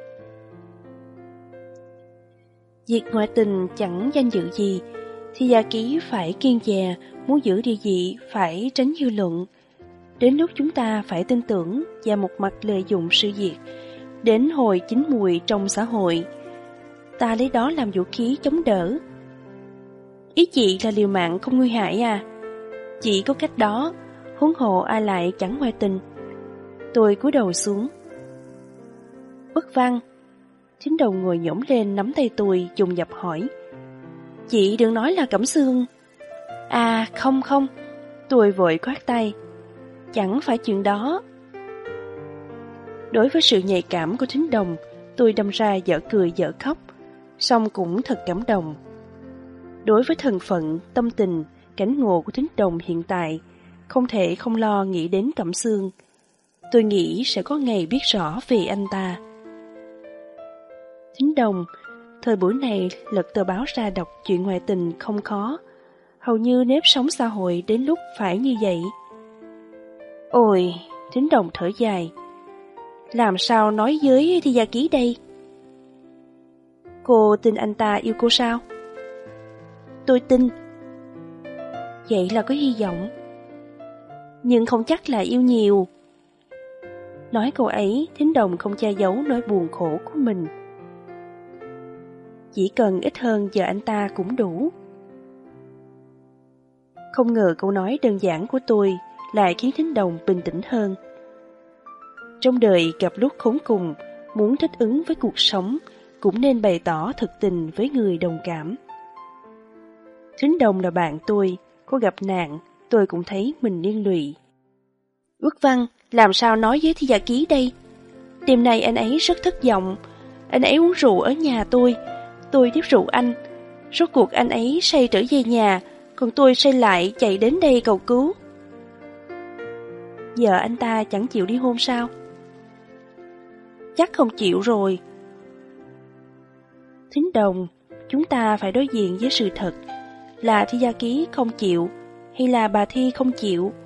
Speaker 1: Việc ngoại tình chẳng danh dự gì, thì Gia Ký phải kiên dè, muốn giữ địa vị phải tránh dư luận. Đến lúc chúng ta phải tin tưởng và một mặt lợi dụng sự việc, đến hồi chín mùi trong xã hội, ta lấy đó làm vũ khí chống đỡ. Ý chị là liều mạng không nguy hại à? Chỉ có cách đó, huống hộ ai lại chẳng ngoại tình. Tôi cúi đầu xuống. Bất Văn. Thính Đồng ngồi nhổm lên nắm tay tôi, dùng dập hỏi. Chị đừng nói là Cẩm Sương. À không. Tôi vội khoát tay. Chẳng phải chuyện đó. Đối với sự nhạy cảm của Thính Đồng, tôi đâm ra dở cười dở khóc, song cũng thật cảm động. Đối với thân phận, tâm tình, cảnh ngộ của Thính Đồng hiện tại, không thể không lo nghĩ đến Cẩm Sương. Tôi nghĩ sẽ có ngày biết rõ về anh ta. Thính Đồng, thời buổi này lật tờ báo ra đọc chuyện ngoại tình không khó. Hầu như nếp sống xã hội đến lúc phải như vậy. Ôi, Thính Đồng thở dài. Làm sao nói với Thi Gia Ký đây? Cô tin anh ta yêu cô sao? Tôi tin. Vậy là có hy vọng. Nhưng không chắc là yêu nhiều. Nói câu ấy, Thính Đồng không che giấu nỗi buồn khổ của mình. Chỉ cần ít hơn giờ anh ta cũng đủ. Không ngờ câu nói đơn giản của tôi lại khiến Thính Đồng bình tĩnh hơn. Trong đời gặp lúc khốn cùng, muốn thích ứng với cuộc sống, cũng nên bày tỏ thực tình với người đồng cảm. Thính Đồng là bạn tôi, có gặp nạn, tôi cũng thấy mình liên lụy. Quốc Văn, làm sao nói với Thi Gia Ký đây? Đêm nay anh ấy rất thất vọng. Anh ấy uống rượu ở nhà tôi tiếp rượu anh. Rốt cuộc anh ấy say trở về nhà, còn tôi say lại chạy đến đây cầu cứu. Giờ anh ta chẳng chịu ly hôn sao? Chắc không chịu rồi. Thính Đồng, chúng ta phải đối diện với sự thật. Là Thi Gia Ký không chịu, hay là bà Thi không chịu?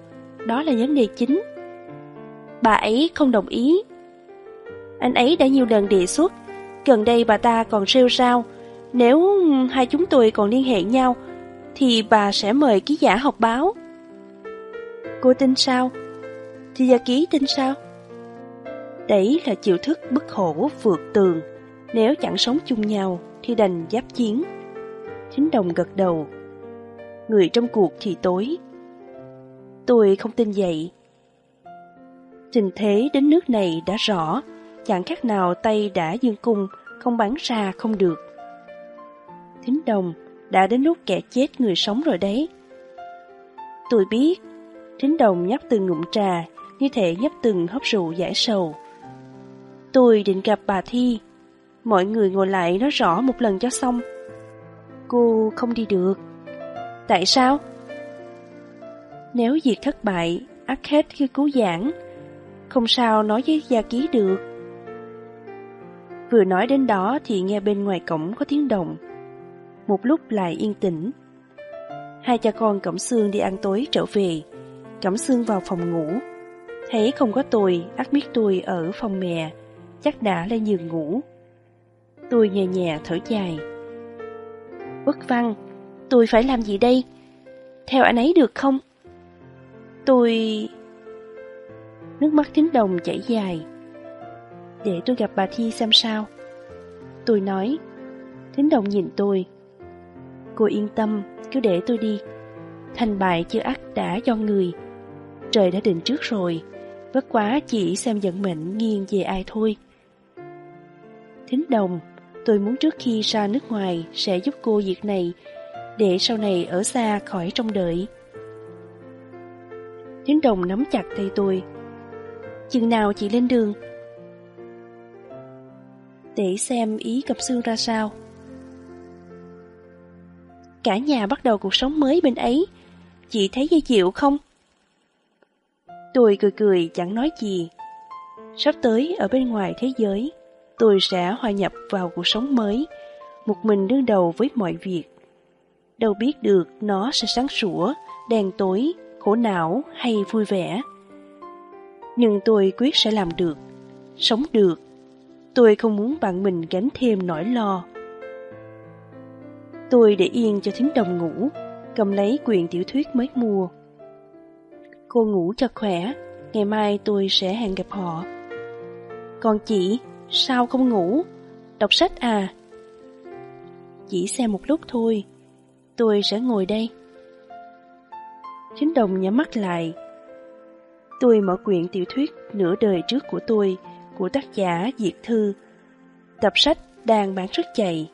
Speaker 1: đó là vấn đề chính. Bà ấy không đồng ý. Anh ấy đã nhiều lần đề xuất, gần đây bà ta còn rêu rao, nếu hai chúng tôi còn liên hệ nhau, thì bà sẽ mời ký giả họp báo. Cô tin sao? Thì gia ký tin sao? Đấy là chiêu thức bức hổ vượt tường, nếu chẳng sống chung nhau thì đành giáp chiến. Thính Đồng gật đầu. Người trong cuộc thì tối. Tôi không tin vậy. Tình thế đến nước này đã rõ, chẳng khác nào tay đã dương cung, không bắn ra không được. Thính Đồng, đã đến lúc kẻ chết người sống rồi đấy. Tôi biết. Thính Đồng nhấp từng ngụm trà, như thể nhấp từng hớp rượu giải sầu. Tôi định gặp bà Thi. Mọi người ngồi lại nói rõ một lần cho xong. Cô không đi được. Tại sao? Nếu việc thất bại, ắt hết khi cứu giảng. Không sao nói với gia ký được. Vừa nói đến đó thì nghe bên ngoài cổng có tiếng động. Một lúc lại yên tĩnh. Hai cha con Cẩm Sương đi ăn tối trở về. Cẩm Sương vào phòng ngủ. Thấy không có tôi, ắt biết tôi ở phòng mẹ, chắc đã lên giường ngủ. Tôi nhẹ nhẹ thở dài. Uất Văn, tôi phải làm gì đây? Theo anh ấy được không? Tôi... Nước mắt Thính Đồng chảy dài. Để tôi gặp bà Thi xem sao. Tôi nói. Thính Đồng nhìn tôi. Cô yên tâm, cứ để tôi đi. Thành bại chưa ắt đã do người. Trời đã định trước rồi, bất quá chỉ xem vận mệnh nghiêng về ai thôi. Thính Đồng, tôi muốn trước khi ra nước ngoài sẽ giúp cô việc này, để sau này ở xa khỏi trông đợi. Thính Đồng nắm chặt tay tôi. Chừng nào chị lên đường? Để xem ý Cẩm Sương ra sao. Cả nhà bắt đầu cuộc sống mới bên ấy, chị thấy dễ chịu không? Tôi cười cười chẳng nói gì. Sắp tới ở bên ngoài thế giới, tôi sẽ hòa nhập vào cuộc sống mới, một mình đương đầu với mọi việc. Đâu biết được nó sẽ sáng sủa, đen tối, khổ não hay vui vẻ. Nhưng tôi quyết sẽ làm được, sống được. Tôi không muốn bạn mình gánh thêm nỗi lo. Tôi để yên cho Thính Đồng ngủ, cầm lấy quyển tiểu thuyết mới mua. Cô ngủ cho khỏe, ngày mai tôi sẽ hẹn gặp họ. Còn chị, sao không ngủ? Đọc sách à? Chỉ xem một lúc thôi, tôi sẽ ngồi đây. Thính Đồng nhắm mắt lại. Tôi mở quyển tiểu thuyết Nửa đời trước của tôi, của tác giả Diệt Thư. Tập sách đang bán rất chạy.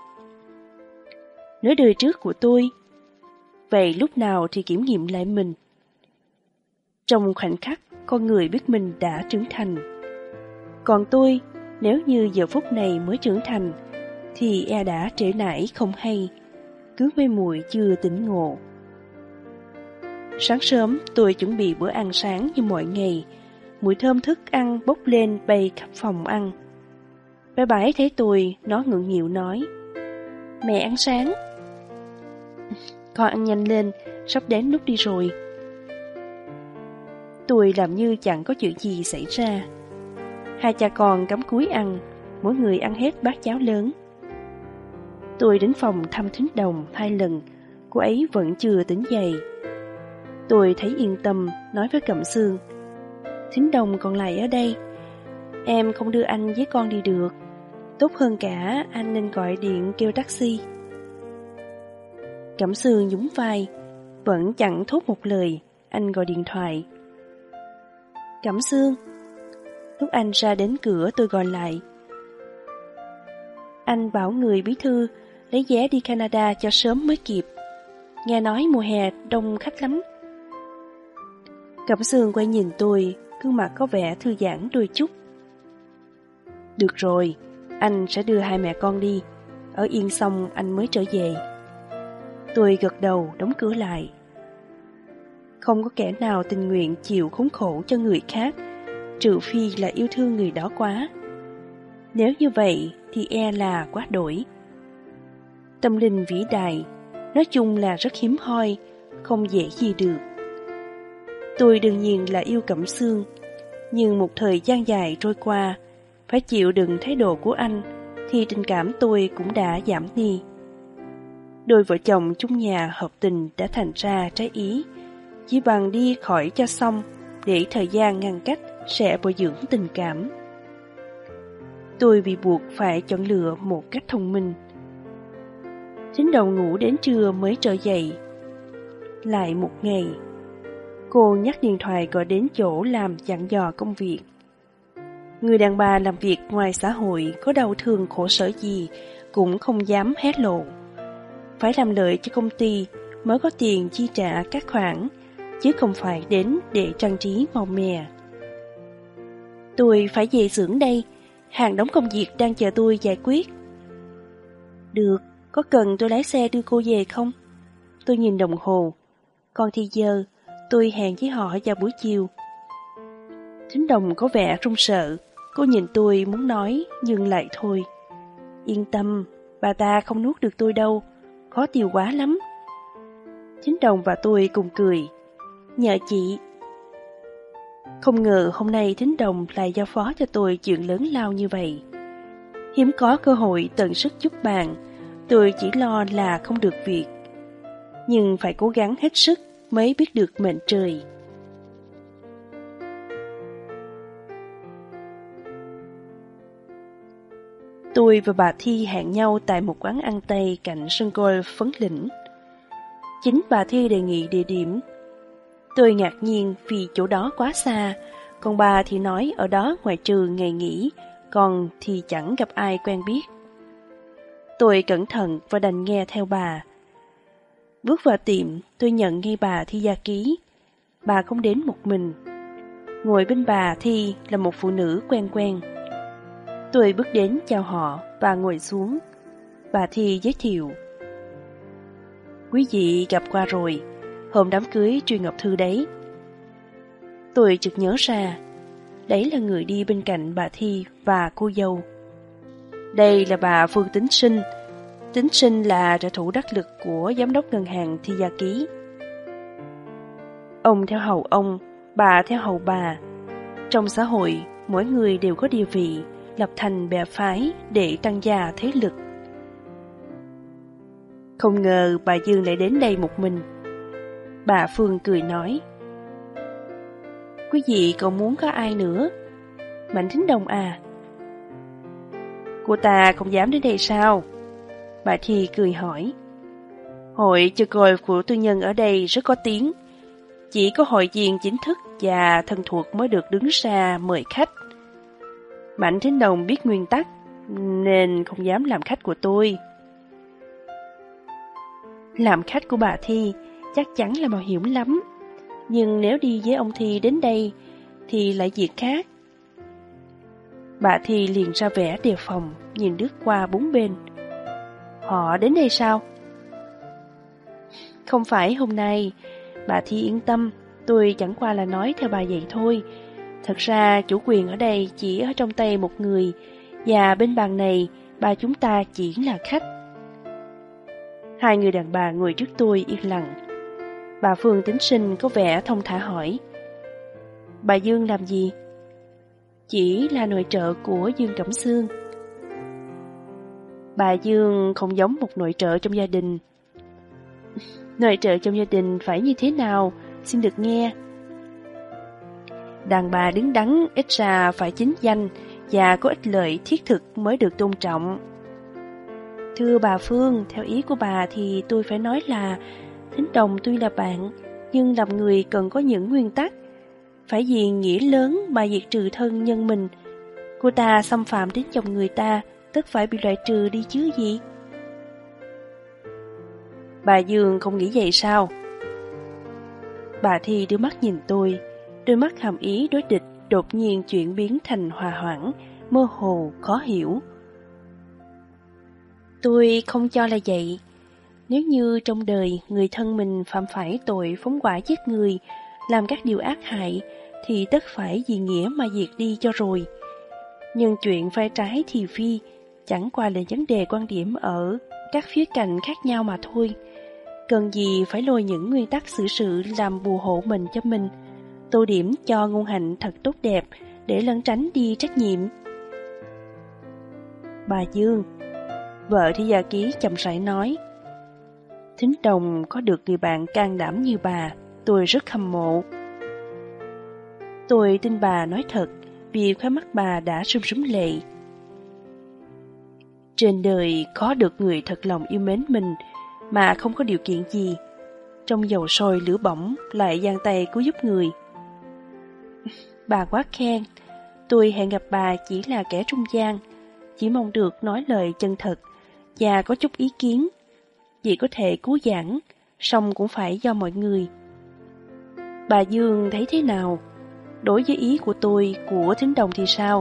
Speaker 1: Nửa đời trước của tôi. Vậy lúc nào thì kiểm nghiệm lại mình. Trong khoảnh khắc, con người biết mình đã trưởng thành. Còn tôi, nếu như giờ phút này mới trưởng thành, thì e đã trễ nải không hay, cứ mê muội chưa tỉnh ngộ. Sáng sớm, tôi chuẩn bị bữa ăn sáng như mọi ngày. Mùi thơm thức ăn bốc lên bay khắp phòng ăn. Bé Bái thấy tôi, nó ngượng nghịu nói: Mẹ ăn sáng. Con ăn nhanh lên, sắp đến lúc đi rồi. Tôi làm như chẳng có chuyện gì xảy ra. Hai cha con cắm cúi ăn, mỗi người ăn hết bát cháo lớn. Tôi đến phòng thăm Thính Đồng 2 lần, cô ấy vẫn chưa tỉnh dậy. Tôi thấy yên tâm, nói với Cẩm Sương: Thính Đồng còn lại ở đây, em không đưa anh với con đi được. Tốt hơn cả anh nên gọi điện kêu taxi. Cẩm Sương nhún vai, vẫn chẳng thốt một lời. Anh gọi điện thoại. Cẩm Sương. Lúc anh ra đến cửa tôi gọi lại. Anh bảo người bí thư lấy vé đi Canada cho sớm mới kịp. Nghe nói mùa hè đông khách lắm. Cẩm Sương quay nhìn tôi, gương mặt có vẻ thư giãn đôi chút. Được rồi, anh sẽ đưa hai mẹ con đi. Ở yên xong anh mới trở về. Tôi gật đầu đóng cửa lại. Không có kẻ nào tình nguyện chịu khốn khổ cho người khác, trừ phi là yêu thương người đó quá. Nếu như vậy thì e là quá đổi. Tâm linh vĩ đại, nói chung là rất hiếm hoi, không dễ gì được. Tôi đương nhiên là yêu Cẩm Xương, nhưng một thời gian dài trôi qua, phải chịu đựng thái độ của anh, thì tình cảm tôi cũng đã giảm đi. Đôi vợ chồng chung nhà hợp tình đã thành ra trái ý, chỉ bằng đi khỏi cho xong, để thời gian ngăn cách sẽ bồi dưỡng tình cảm. Tôi bị buộc phải chọn lựa một cách thông minh. Thính Đồng ngủ đến trưa mới trở dậy. Lại một ngày, cô nhắc điện thoại gọi đến chỗ làm dặn dò công việc. Người đàn bà làm việc ngoài xã hội có đau thương khổ sở gì cũng không dám hé lộ. Phải làm lợi cho công ty mới có tiền chi trả các khoản, chứ không phải đến để trang trí màu mè. Tôi phải về xưởng đây, hàng đống công việc đang chờ tôi giải quyết. Được, có cần tôi lái xe đưa cô về không? Tôi nhìn đồng hồ. Còn thì giờ, tôi hẹn với họ vào buổi chiều. Thính Đồng có vẻ run sợ. Cô nhìn tôi muốn nói, nhưng lại thôi. Yên tâm, bà ta không nuốt được tôi đâu, khó tiêu hóa lắm. Thính Đồng và tôi cùng cười. Nhờ chị. Không ngờ hôm nay Thính Đồng lại giao phó cho tôi chuyện lớn lao như vậy. Hiếm có cơ hội tận sức giúp bạn, tôi chỉ lo là không được việc. Nhưng phải cố gắng hết sức mới biết được mệnh trời. Tôi và bà Thi hẹn nhau tại một quán ăn Tây cạnh sân golf Phấn Lĩnh. Chính bà Thi đề nghị địa điểm. Tôi ngạc nhiên vì chỗ đó quá xa, còn bà thì nói ở đó ngoại trừ ngày nghỉ, còn thì chẳng gặp ai quen biết. Tôi cẩn thận và đành nghe theo bà. Bước vào tiệm, tôi nhận ngay bà Thi gia ký. Bà không đến một mình. Ngồi bên bà Thi là một phụ nữ quen. Tôi bước đến chào họ và ngồi xuống. Bà Thi giới thiệu. Quý vị gặp qua rồi, hôm đám cưới Truyền Ngọc Thư đấy. Tôi chợt nhớ ra, đấy là người đi bên cạnh bà Thi và cô dâu. Đây là bà Phương Tính Sinh. Tính Sinh là trợ thủ đắc lực của giám đốc ngân hàng Thi gia ký. Ông theo hầu ông, bà theo hầu bà. Trong xã hội, mỗi người đều có địa vị, lập thành bè phái để tăng gia thế lực. Không ngờ bà Dương lại đến đây một mình. Bà Phương cười nói. Quý vị còn muốn có ai nữa? Mạnh Thính Đồng à? Cô ta không dám đến đây sao? Bà Thi cười hỏi. Hội chơi golf của tư nhân ở đây rất có tiếng. Chỉ có hội viên chính thức và thân thuộc mới được đứng ra mời khách. Mạnh Thính Đồng biết nguyên tắc nên không dám làm khách của tôi. Làm khách của bà Thi chắc chắn là mạo hiểm lắm. Nhưng nếu đi với ông Thi đến đây thì lại việc khác. Bà Thi liền ra vẻ đề phòng, nhìn lướt qua bốn bên. Họ đến đây sao? Không phải hôm nay. Bà Thi yên tâm, tôi chẳng qua là nói theo bà vậy thôi. Thật ra chủ quyền ở đây chỉ ở trong tay một người, và bên bàn này ba chúng ta chỉ là khách. Hai người đàn bà ngồi trước tôi yên lặng. Bà Phương Tính Sinh có vẻ thông thả hỏi. Bà Dương làm gì? Chỉ là nội trợ của Dương Cẩm Xương. Bà Dương không giống một nội trợ trong gia đình. Nội trợ trong gia đình phải như thế nào? Xin được nghe. Đàn bà đứng đắn ít ra phải chính danh và có ích lợi thiết thực mới được tôn trọng. Thưa bà Phương, theo ý của bà thì tôi phải nói là Thính Đồng tuy là bạn, nhưng làm người cần có những nguyên tắc. Phải vì nghĩa lớn mà diệt trừ thân nhân mình. Cô ta xâm phạm đến chồng người ta, tất phải bị loại trừ đi chứ gì. Bà Dương không nghĩ vậy sao? Bà Thi đưa mắt nhìn tôi, đôi mắt hàm ý đối địch đột nhiên chuyển biến thành hòa hoãn, mơ hồ, khó hiểu. Tôi không cho là vậy. Nếu như trong đời người thân mình phạm phải tội phóng hỏa giết người, làm các điều ác hại, thì tất phải vì nghĩa mà diệt đi cho rồi. Nhưng chuyện vai trái thì phi, chẳng qua là vấn đề quan điểm ở các khía cạnh khác nhau mà thôi. Cần gì phải lôi những nguyên tắc xử sự làm bù hộ mình cho mình. tô điểm cho ngôn hạnh thật tốt đẹp để lẩn tránh đi trách nhiệm. Bà Dương, vợ Thi Gia Ký chậm rãi nói, Thính Đồng có được người bạn can đảm như bà, tôi rất hâm mộ. Tôi tin bà nói thật, vì khóe mắt bà đã rưng rưng lệ. Trên đời có được người thật lòng yêu mến mình mà không có điều kiện gì, trong dầu sôi lửa bỏng lại giang tay cứu giúp người. Bà quá khen, tôi hẹn gặp bà chỉ là kẻ trung gian, chỉ mong được nói lời chân thật và có chút ý kiến. Chỉ có thể cứu giảng, song cũng phải do mọi người. Bà Dương thấy thế nào? Đối với ý của tôi, của Thính Đồng thì sao?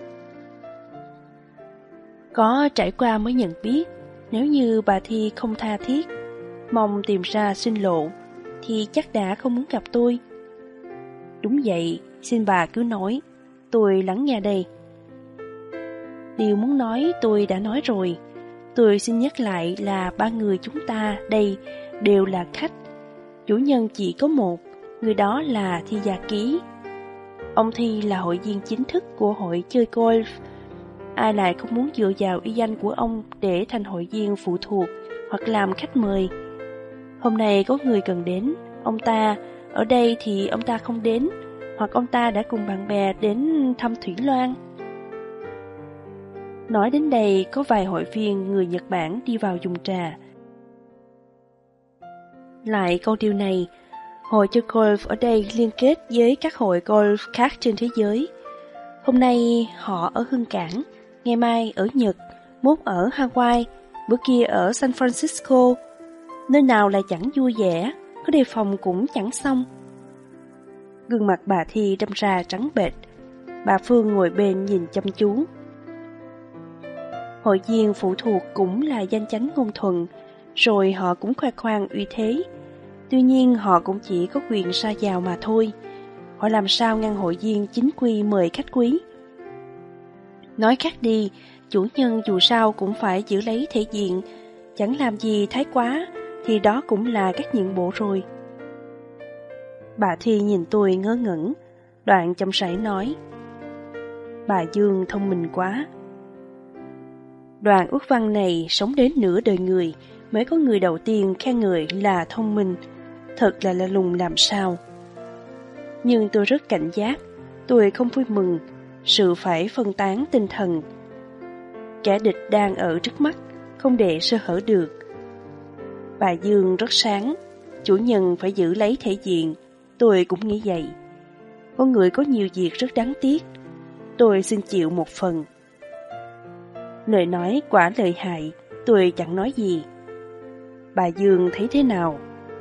Speaker 1: Có trải qua mới nhận biết, nếu như bà Thi không tha thiết, mong tìm ra sinh lộ, thì chắc đã không muốn gặp tôi. Đúng vậy, xin bà cứ nói, tôi lắng nghe đây. Điều muốn nói tôi đã nói rồi. Tôi xin nhắc lại là ba người chúng ta đây đều là khách. Chủ nhân chỉ có một, người đó là Thi Gia Ký. Ông Thi là hội viên chính thức của hội chơi golf. Ai lại không muốn dựa vào uy danh của ông để thành hội viên phụ thuộc hoặc làm khách mời. Hôm nay có người cần đến, ông ta ở đây thì ông ta không đến, hoặc ông ta đã cùng bạn bè đến thăm Thủy Loan. Nói đến đây, có vài hội viên người Nhật Bản đi vào dùng trà. Lại câu điều này, hội chơi golf ở đây liên kết với các hội golf khác trên thế giới. Hôm nay họ ở Hương Cảng, ngày mai ở Nhật, mốt ở Hawaii, bữa kia ở San Francisco. Nơi nào lại chẳng vui vẻ, có đề phòng cũng chẳng xong. Gương mặt bà Thi đâm ra trắng bệch, bà Phương ngồi bên nhìn chăm chú. Hội viên phụ thuộc cũng là danh chánh ngôn thuận, rồi họ cũng khoe khoang uy thế. Tuy nhiên họ cũng chỉ có quyền ra vào mà thôi. Họ làm sao ngăn hội viên chính quy mời khách quý? Nói khác đi, chủ nhân dù sao cũng phải giữ lấy thể diện, chẳng làm gì thái quá, thì đó cũng là các nhượng bộ rồi. Bà Thi nhìn tôi ngớ ngẩn, đoạn chậm rãi nói, bà Dương thông minh quá. Đoàn Ước Văn này sống đến nửa đời người, mới có người đầu tiên khen người là thông minh, thật là lạ lùng làm sao. Nhưng tôi rất cảnh giác, tôi không vui mừng, sự phải phân tán tinh thần. Kẻ địch đang ở trước mắt, không để sơ hở được. Bà Dương rất sáng, chủ nhân phải giữ lấy thể diện, tôi cũng nghĩ vậy. Con người có nhiều việc rất đáng tiếc, tôi xin chịu một phần. Lời nói quả lợi hại, tôi chẳng nói gì. Bà Dương thấy thế nào?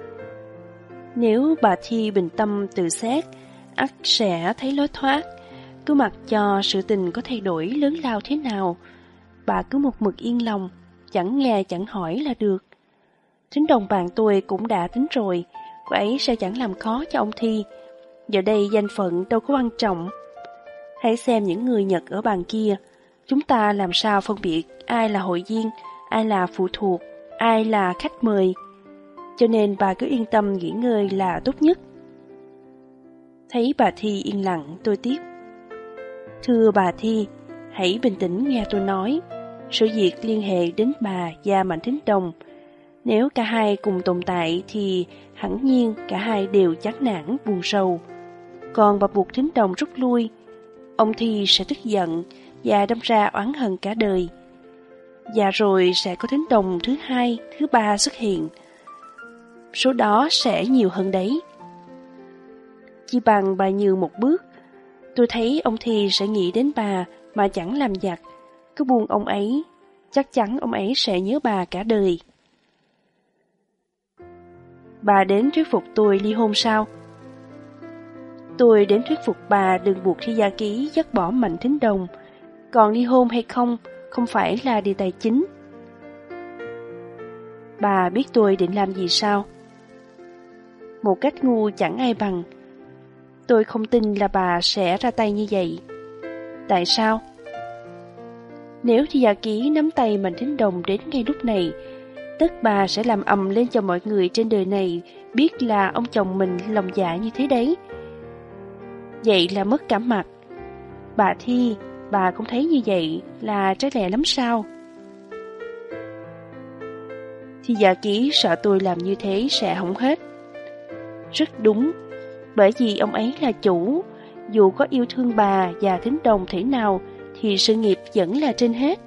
Speaker 1: Nếu bà Thi bình tâm tự xét, ắt sẽ thấy lối thoát. Cứ mặc cho sự tình có thay đổi lớn lao thế nào, bà cứ một mực yên lòng, chẳng nghe chẳng hỏi là được. Thính Đồng bạn tôi cũng đã tính rồi, cô ấy sao chẳng làm khó cho ông Thi. Giờ đây danh phận đâu có quan trọng. Hãy xem những người Nhật ở bàn kia, chúng ta làm sao phân biệt ai là hội viên, ai là phụ thuộc, ai là khách mời. Cho nên bà cứ yên tâm nghỉ ngơi là tốt nhất. Thấy bà Thi yên lặng, tôi tiếp. Thưa bà Thi, hãy bình tĩnh nghe tôi nói. Sự việc liên hệ đến bà và Mạnh Thính Đồng. Nếu cả hai cùng tồn tại thì hẳn nhiên cả hai đều chán nản buồn sầu. Còn bà buộc Thính Đồng rút lui, ông Thi sẽ tức giận và đâm ra oán hận cả đời. Và rồi sẽ có Thính Đồng thứ hai, thứ ba xuất hiện. Số đó sẽ nhiều hơn đấy. Chỉ bằng bà nhường một bước, tôi thấy ông Thi sẽ nghĩ đến bà mà chẳng làm giặc. Cứ buông ông ấy, chắc chắn ông ấy sẽ nhớ bà cả đời. Bà đến thuyết phục tôi ly hôn sao? Tôi đến thuyết phục bà đừng buộc Thi Gia Ký dứt bỏ Mạnh Thính Đồng. Còn ly hôn hay không, không phải là đề tài chính. Bà biết tôi định làm gì sao? Một cách ngu chẳng ai bằng. Tôi không tin là bà sẽ ra tay như vậy. Tại sao? Nếu Thi Gia Ký nắm tay Mạnh Thính Đồng đến ngay lúc này, tất bà sẽ làm ầm lên cho mọi người trên đời này biết là ông chồng mình lòng dạ như thế đấy. Vậy là mất cả mặt. Bà Thi, bà cũng thấy như vậy là trái lẹ lắm sao? Thì Dạ Ký sợ tôi làm như thế sẽ hỏng hết. Rất đúng, bởi vì ông ấy là chủ, dù có yêu thương bà và Thính Đồng thế nào thì sự nghiệp vẫn là trên hết.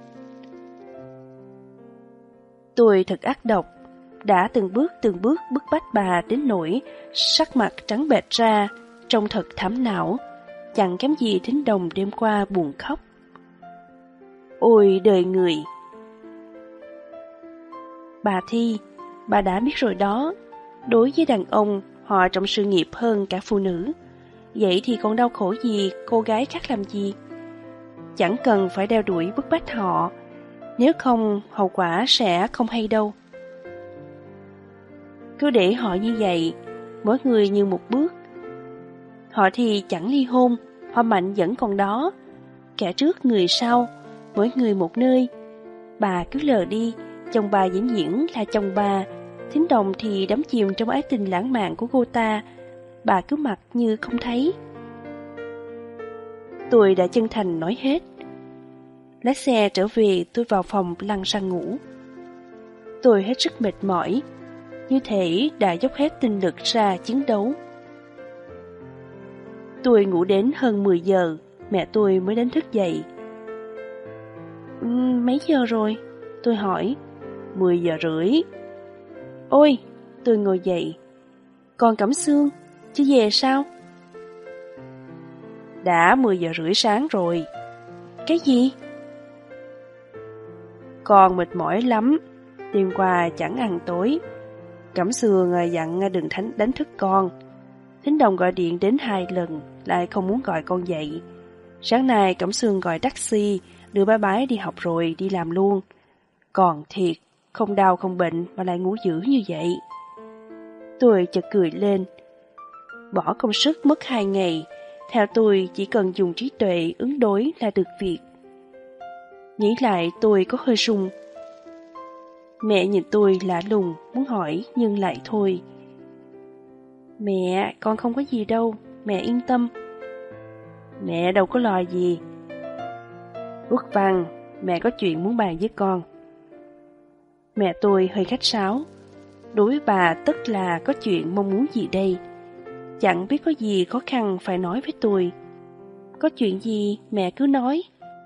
Speaker 1: Tôi thật ác độc, đã từng bước bức bách bà đến nỗi sắc mặt trắng bệch ra, trông thật thảm não, chẳng kém gì Thính Đồng đêm qua buồn khóc. Ôi đời người! Bà Thi, bà đã biết rồi đó, đối với đàn ông, họ trọng sự nghiệp hơn cả phụ nữ. Vậy thì còn đau khổ gì cô gái khác làm gì? Chẳng cần phải đeo đuổi bức bách họ, nếu không hậu quả sẽ không hay đâu. Cứ để họ như vậy, mỗi người như một bước. Họ thì chẳng ly hôn, họ mạnh vẫn còn đó. Kẻ trước người sau, mỗi người một nơi. Bà cứ lờ đi, chồng bà vĩnh viễn là chồng bà. Thính Đồng thì đắm chìm trong ái tình lãng mạn của cô ta. Bà cứ mặc như không thấy. Tôi đã chân thành nói hết. Lái xe trở về, tôi vào phòng lăn sang ngủ. Tôi hết sức mệt mỏi, như thể đã dốc hết tinh lực ra chiến đấu. Tôi ngủ đến hơn 10 giờ, mẹ tôi mới đánh thức dậy. Mấy giờ rồi? Tôi hỏi. 10 giờ rưỡi. Ôi, tôi ngồi dậy. Còn Cẩm Sương, chứ về sao? Đã 10 giờ rưỡi sáng rồi. Cái gì? Con mệt mỏi lắm, đêm qua chẳng ăn tối. Cẩm Sương dặn đừng đánh thức con. Thính Đồng gọi điện đến 2 lần, lại không muốn gọi con dậy. Sáng nay Cẩm Sương gọi taxi, đưa bé bái đi học rồi đi làm luôn. Còn thiệt, không đau không bệnh mà lại ngủ dữ như vậy. Tôi chợt cười lên. Bỏ công sức mất 2 ngày, theo tôi chỉ cần dùng trí tuệ ứng đối là được việc. Nghĩ lại tôi có hơi run. Mẹ nhìn tôi lạ lùng, muốn hỏi nhưng lại thôi. Mẹ, con không có gì đâu, mẹ yên tâm. Mẹ đâu có lo gì. Quốc Văn, mẹ có chuyện muốn bàn với con. Mẹ tôi hơi khách sáo. Đối với bà tất là có chuyện mong muốn gì đây. Chẳng biết có gì khó khăn phải nói với tôi. Có chuyện gì mẹ cứ nói.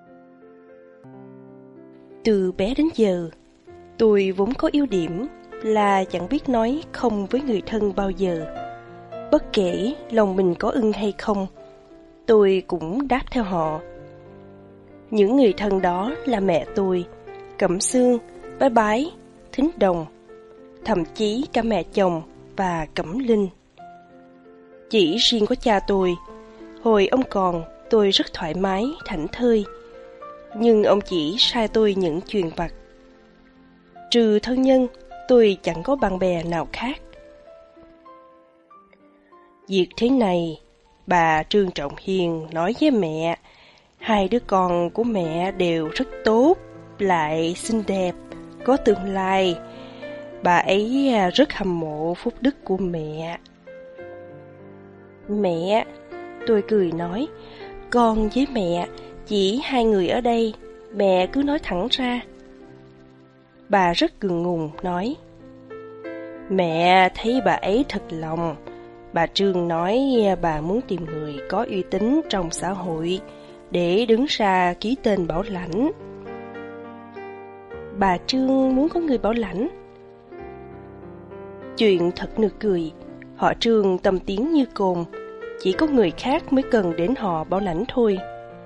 Speaker 1: Từ bé đến giờ, tôi vốn có ưu điểm là chẳng biết nói không với người thân bao giờ. Bất kể lòng mình có ưng hay không, tôi cũng đáp theo họ. Những người thân đó là mẹ tôi, Cẩm Sương, Bái Bái, Thính Đồng, thậm chí cả mẹ chồng và Cẩm Linh. Chỉ riêng có cha tôi, hồi ông còn tôi rất thoải mái, thảnh thơi. Nhưng ông chỉ sai tôi những chuyện vặt. Trừ thân nhân, tôi chẳng có bạn bè nào khác. Việc thế này, bà Trương Trọng Hiền nói với mẹ, 2 đứa con của mẹ đều rất tốt, lại xinh đẹp, có tương lai. Bà ấy rất hâm mộ phúc đức của mẹ. Mẹ, tôi cười nói, con với mẹ chỉ 2 người ở đây, mẹ cứ nói thẳng ra. Bà rất ngượng ngùng nói, mẹ thấy bà ấy thật lòng. Bà Trương nói bà muốn tìm người có uy tín trong xã hội để đứng ra ký tên bảo lãnh. Bà Trương muốn có người bảo lãnh? Chuyện thật nực cười. Họ Trương tâm tiếng như cồn, chỉ có người khác mới cần đến họ bảo lãnh thôi.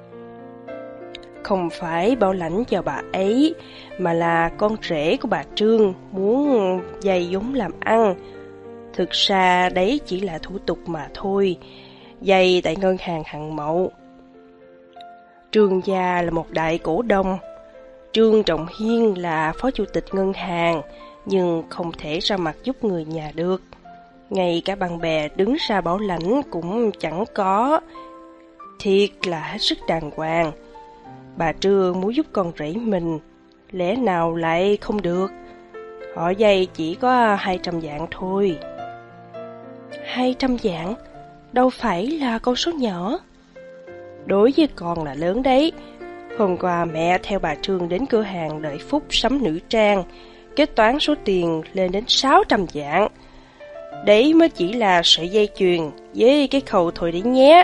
Speaker 1: Không phải bảo lãnh cho bà ấy, mà là con rể của bà Trương muốn vay vốn làm ăn. Thực ra đấy chỉ là thủ tục mà thôi, vay tại ngân hàng Hằng Mậu. Trương gia là một đại cổ đông, Trương Trọng Hiên là phó chủ tịch ngân hàng, nhưng không thể ra mặt giúp người nhà được. Ngay cả bạn bè đứng ra bảo lãnh cũng chẳng có. Thiệt là hết sức đàng hoàng. Bà Trương muốn giúp con rể mình, lẽ nào lại không được? Họ vay chỉ có 200 vạn thôi. 200 vạn? đâu phải là con số nhỏ. Đối với con là lớn đấy. Hôm qua mẹ theo bà Trương đến cửa hàng đợi Phúc sắm nữ trang, kết toán số tiền lên đến 600 vạn. Đấy mới chỉ là sợi dây chuyền với cái khâu thôi đấy nhé.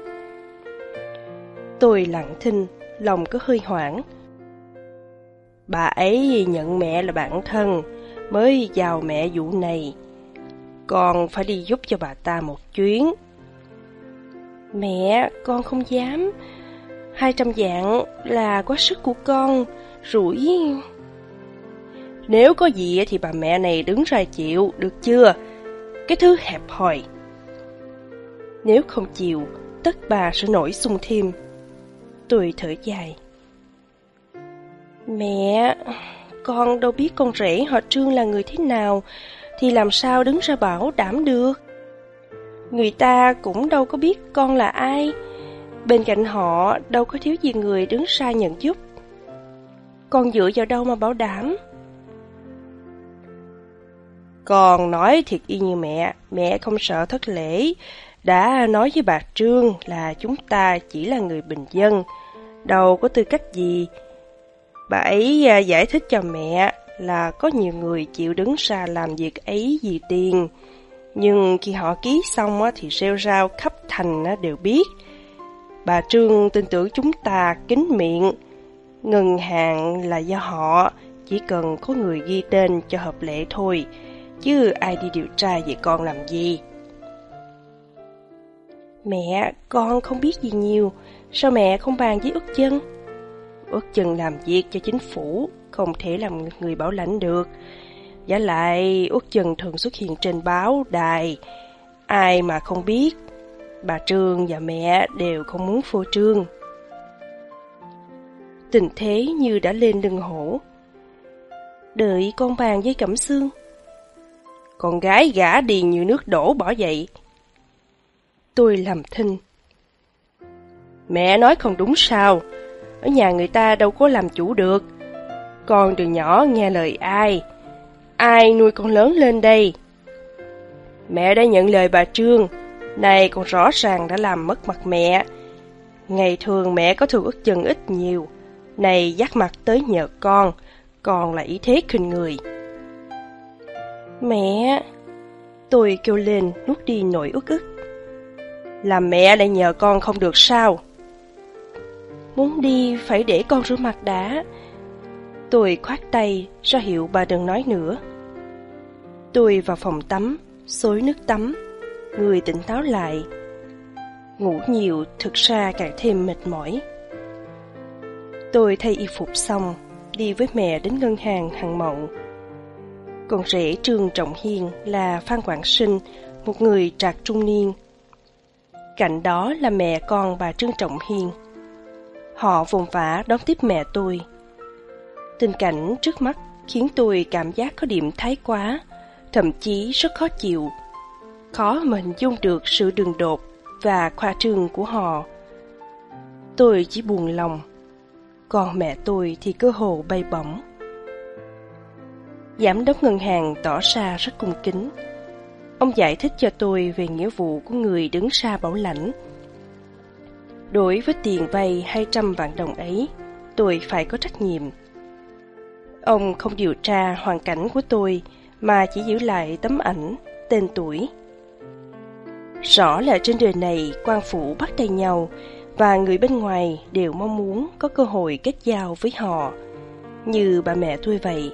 Speaker 1: Tôi lặng thinh, lòng có hơi hoảng. Bà ấy nhận mẹ là bạn thân, mới giao mẹ vụ này. Con phải đi giúp cho bà ta một chuyến. Mẹ, con không dám. 200 vạn là quá sức của con, rủi. Nếu có gì thì bà mẹ này đứng ra chịu, được chưa? Cái thứ hẹp hòi. Nếu không chịu, tất bà sẽ nổi xung thêm. Tôi thở dài. Mẹ, con đâu biết con rể họ Trương là người thế nào, thì làm sao đứng ra bảo đảm được. Người ta cũng đâu có biết con là ai. Bên cạnh họ đâu có thiếu gì người đứng ra nhận giúp. Con dựa vào đâu mà bảo đảm? Con nói thiệt y như mẹ không sợ thất lễ. Đã nói với bà Trương là chúng ta chỉ là người bình dân, đâu có tư cách gì. Bà ấy giải thích cho mẹ là có nhiều người chịu đứng ra làm việc ấy vì tiền. Nhưng khi họ ký xong thì rêu rao khắp thành đều biết. Bà Trương tin tưởng chúng ta kín miệng. Ngân hàng là do họ, chỉ cần có người ghi tên cho hợp lệ thôi, chứ ai đi điều tra về con làm gì. Mẹ, con không biết gì nhiều, sao mẹ không bàn với Út Chân? Út Chân làm việc cho chính phủ, không thể làm người bảo lãnh được. Giả lại Út Chân thường xuất hiện trên báo, đài, ai mà không biết. Bà Trương và mẹ đều không muốn phô trương. Tình thế như đã lên lưng hổ. Đợi con bàn với Cẩm Xương. Con gái gả đi như nước đổ bỏ dậy. Tôi làm thinh. Mẹ nói không đúng sao? Ở nhà người ta đâu có làm chủ được. Con từ nhỏ nghe lời ai? Ai nuôi con lớn lên đây? Mẹ đã nhận lời bà Trương. Này con rõ ràng đã làm mất mặt mẹ. Ngày thường mẹ có thường Út Chân ít nhiều. Này dắt mặt tới nhờ con là ý thế khinh người. Mẹ, tôi kêu lên nuốt đi nỗi uất ức. Làm mẹ lại nhờ con không được sao? Muốn đi phải để con rửa mặt đã. Tôi khoát tay ra hiệu bà đừng nói nữa. Tôi vào phòng tắm, xối nước tắm, người tỉnh táo lại. Ngủ nhiều thực ra càng thêm mệt mỏi. Tôi thay y phục xong, đi với mẹ đến ngân hàng Hằng Mậu. Con rể Trương Trọng Hiên là Phan Quảng Sinh, một người trạc trung niên. Cạnh đó là mẹ con bà Trương Trọng Hiên. Họ vồn vã đón tiếp mẹ tôi. Tình cảnh trước mắt khiến tôi cảm giác có điểm thái quá, thậm chí rất khó chịu. Khó mà hình dung được sự đường đột và khoa trương của họ. Tôi chỉ buồn lòng, còn mẹ tôi thì cơ hồ bay bổng. Giám đốc ngân hàng tỏ ra rất cung kính. Ông giải thích cho tôi về nghĩa vụ của người đứng ra bảo lãnh. Đối với tiền vay 200 vạn đồng ấy, tôi phải có trách nhiệm. Ông không điều tra hoàn cảnh của tôi, mà chỉ giữ lại tấm ảnh, tên tuổi. Rõ là trên đời này quan phủ bắt tay nhau, và người bên ngoài đều mong muốn có cơ hội kết giao với họ, như bà mẹ tôi vậy.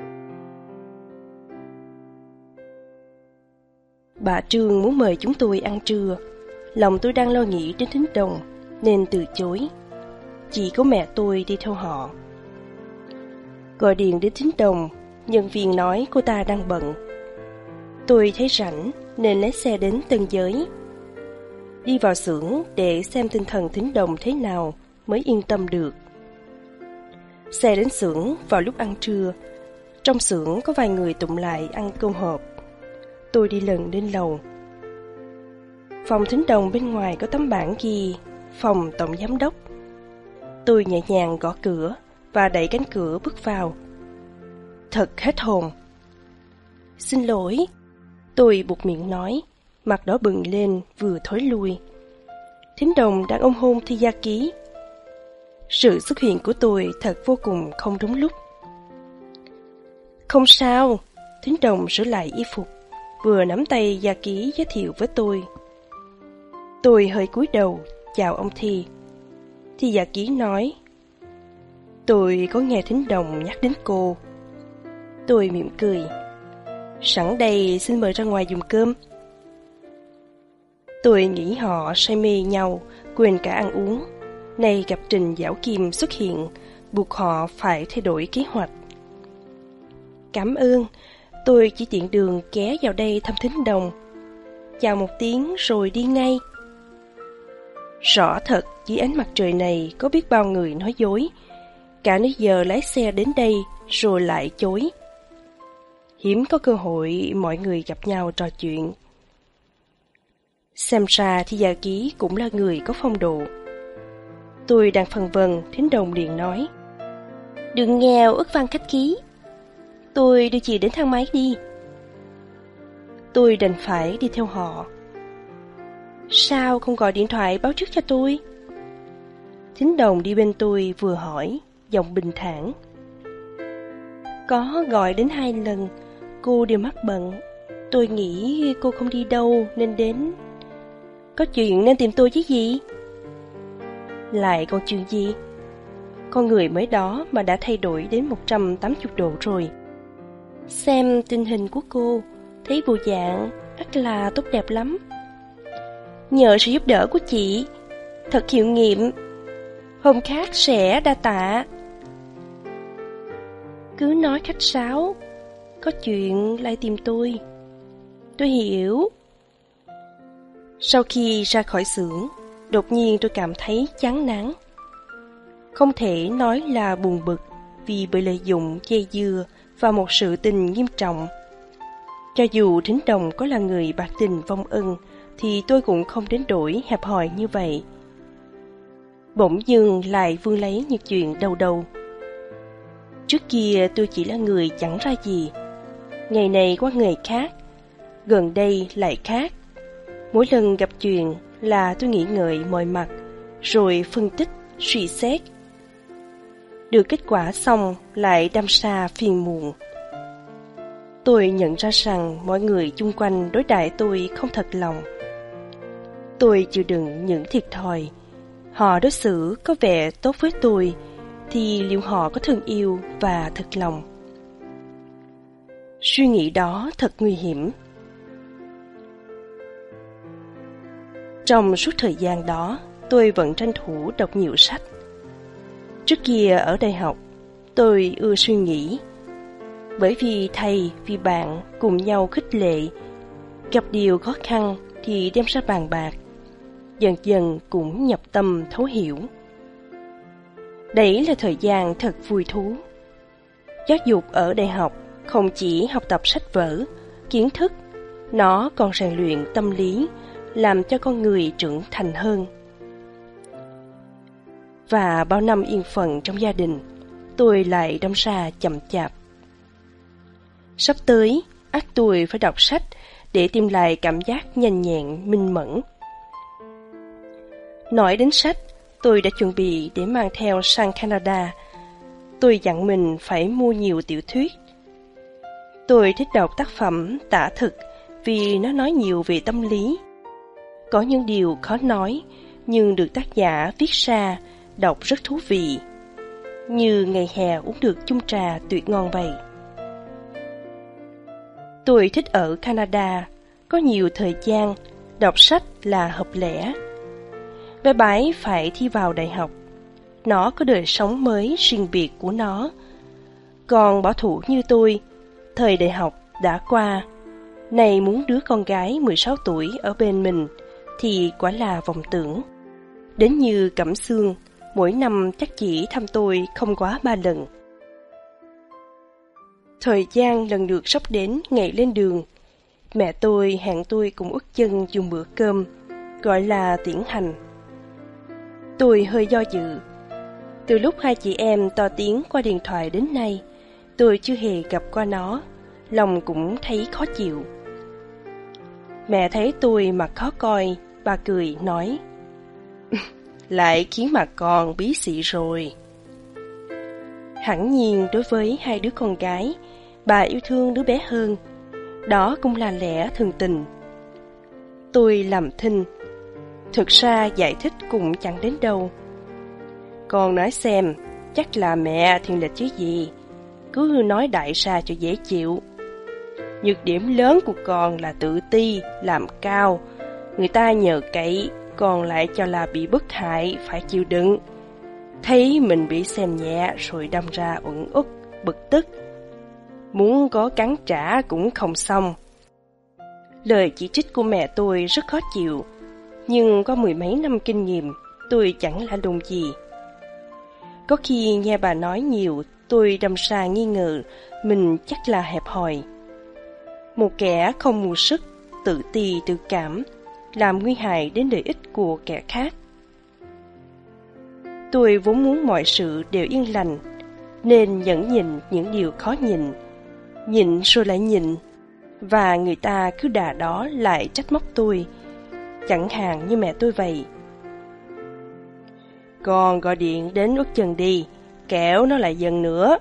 Speaker 1: Bà Trương muốn mời chúng tôi ăn trưa. Lòng tôi đang lo nghĩ đến Thính Đồng nên từ chối. Chỉ có mẹ tôi đi theo họ. Gọi điện đến Thính Đồng, nhân viên nói cô ta đang bận. Tôi thấy rảnh nên lái xe đến Tân Giới. Đi vào xưởng để xem tinh thần Thính Đồng thế nào mới yên tâm được. Xe đến xưởng vào lúc ăn trưa. Trong xưởng có vài người tụm lại ăn cơm hộp. Tôi đi lần lên lầu. Phòng Thính Đồng bên ngoài có tấm bảng ghi phòng tổng giám đốc. Tôi nhẹ nhàng gõ cửa và đẩy cánh cửa bước vào. Thật hết hồn. Xin lỗi, tôi buột miệng nói, mặt đỏ bừng lên vừa thối lui. Thính Đồng đang ôm hôn Thiyaki. Sự xuất hiện của tôi thật vô cùng không đúng lúc. Không sao, Thính Đồng sửa lại y phục, vừa nắm tay Yaki giới thiệu với tôi. Tôi hơi cúi đầu, chào ông Thi. Thì Yaki nói, tôi có nghe Thính Đồng nhắc đến cô. Tôi mỉm cười. Sẵn đây xin mời ra ngoài dùng cơm. Tôi nghĩ họ say mê nhau, quên cả ăn uống. Nay gặp Trình Giảo Kim xuất hiện, buộc họ phải thay đổi kế hoạch. Cảm ơn, tôi chỉ tiện đường ghé vào đây thăm Thính Đồng. Chào một tiếng rồi đi ngay. Rõ thật, dưới ánh mặt trời này có biết bao người nói dối. Cả nãy giờ lái xe đến đây rồi lại chối. Hiếm có cơ hội mọi người gặp nhau trò chuyện. Xem ra thì Gia Ký cũng là người có phong độ. Tôi đang phân vân, Thính Đồng liền nói, đừng nghèo ức văn khách khí. Tôi đưa chị đến thang máy đi. Tôi đành phải đi theo họ. Sao không gọi điện thoại báo trước cho tôi? Thính Đồng đi bên tôi vừa hỏi, giọng bình thản. Có gọi đến 2 lần, cô đều mắc bận. Tôi nghĩ cô không đi đâu nên đến. Có chuyện nên tìm tôi chứ gì? Lại còn chuyện gì? Con người mới đó mà đã thay đổi đến 180 độ rồi. Xem tình hình của cô, thấy bộ dạng ắt là tốt đẹp lắm. Nhờ sự giúp đỡ của chị, thật hiệu nghiệm. Hôm khác sẽ đa tạ. Cứ nói khách sáo, có chuyện lại tìm tôi. Tôi hiểu. Sau khi ra khỏi xưởng, đột nhiên tôi cảm thấy chán nản. Không thể nói là buồn bực vì bị lợi dụng dây dưa vào một sự tình nghiêm trọng. Cho dù Thính Đồng có là người bạc tình vong ân, thì tôi cũng không đến đổi hẹp hòi như vậy. Bỗng dưng lại vương lấy những chuyện đầu đầu. Trước kia tôi chỉ là người chẳng ra gì. Ngày này qua ngày khác, gần đây lại khác. Mỗi lần gặp chuyện là tôi nghĩ ngợi mọi mặt, rồi phân tích, suy xét. Được kết quả xong lại đâm ra phiền muộn. Tôi nhận ra rằng mọi người chung quanh đối đãi tôi không thật lòng. Tôi chịu đựng những thiệt thòi. Họ đối xử có vẻ tốt với tôi, thì liệu họ có thương yêu và thật lòng? Suy nghĩ đó thật nguy hiểm. Trong suốt thời gian đó, tôi vẫn tranh thủ đọc nhiều sách. Trước kia ở đại học, tôi ưa suy nghĩ. Bởi vì thầy, vì bạn cùng nhau khích lệ, gặp điều khó khăn thì đem ra bàn bạc, dần dần cũng nhập tâm thấu hiểu. Đấy là thời gian thật vui thú. Giáo dục ở đại học không chỉ học tập sách vở, kiến thức, nó còn rèn luyện tâm lý, làm cho con người trưởng thành hơn. Và bao năm yên phận trong gia đình, tôi lại đâm ra chậm chạp. Sắp tới, ắt tôi phải đọc sách để tìm lại cảm giác nhanh nhẹn, minh mẫn. Nói đến sách, tôi đã chuẩn bị để mang theo sang Canada. Tôi dặn mình phải mua nhiều tiểu thuyết. Tôi thích đọc tác phẩm tả thực vì nó nói nhiều về tâm lý. Có những điều khó nói, nhưng được tác giả viết ra, đọc rất thú vị. Như ngày hè uống được chung trà tuyệt ngon vậy. Tôi thích ở Canada, có nhiều thời gian, đọc sách là hợp lẽ. Bé Bái phải thi vào đại học. Nó có đời sống mới riêng biệt của nó. Còn bảo thủ như tôi, thời đại học đã qua. Này muốn đứa con gái 16 tuổi ở bên mình thì quả là vọng tưởng. Đến như Cẩm Sương, mỗi năm chắc chỉ thăm tôi không quá 3 lần. Thời gian lần lượt sắp đến ngày lên đường. Mẹ tôi hẹn tôi cùng Út Chân dùng bữa cơm, gọi là tiễn hành. Tôi hơi do dự. Từ lúc hai chị em to tiếng qua điện thoại đến nay, tôi chưa hề gặp qua nó, lòng cũng thấy khó chịu. Mẹ thấy tôi mặt khó coi, bà cười nói: lại khiến mà con bí xị rồi. Hẳn nhiên đối với hai đứa con gái, bà yêu thương đứa bé hơn. Đó cũng là lẽ thường tình. Tôi làm thinh. Thực ra giải thích cũng chẳng đến đâu. Con nói xem, chắc là mẹ thiên lịch chứ gì. Cứ nói đại sa cho dễ chịu. Nhược điểm lớn của con là tự ti, làm cao. Người ta nhờ cậy, còn lại cho là bị bức hại, phải chịu đựng. Thấy mình bị xem nhẹ rồi đâm ra uẩn ức, bực tức. Muốn có cắn trả cũng không xong. Lời chỉ trích của mẹ tôi rất khó chịu, nhưng có mười mấy năm kinh nghiệm, tôi chẳng lạ lùng gì. Có khi nghe bà nói nhiều, tôi đâm ra nghi ngờ mình chắc là hẹp hòi. Một kẻ không mưu sức, tự ti tự cảm, làm nguy hại đến lợi ích của kẻ khác. Tôi vốn muốn mọi sự đều yên lành, nên nhẫn nhịn những điều khó nhịn. Nhịn rồi lại nhịn, và người ta cứ đà đó lại trách móc tôi, chẳng hạn như mẹ tôi vậy. Con gọi điện đến Út Chừng đi, kẻo nó lại giận nữa.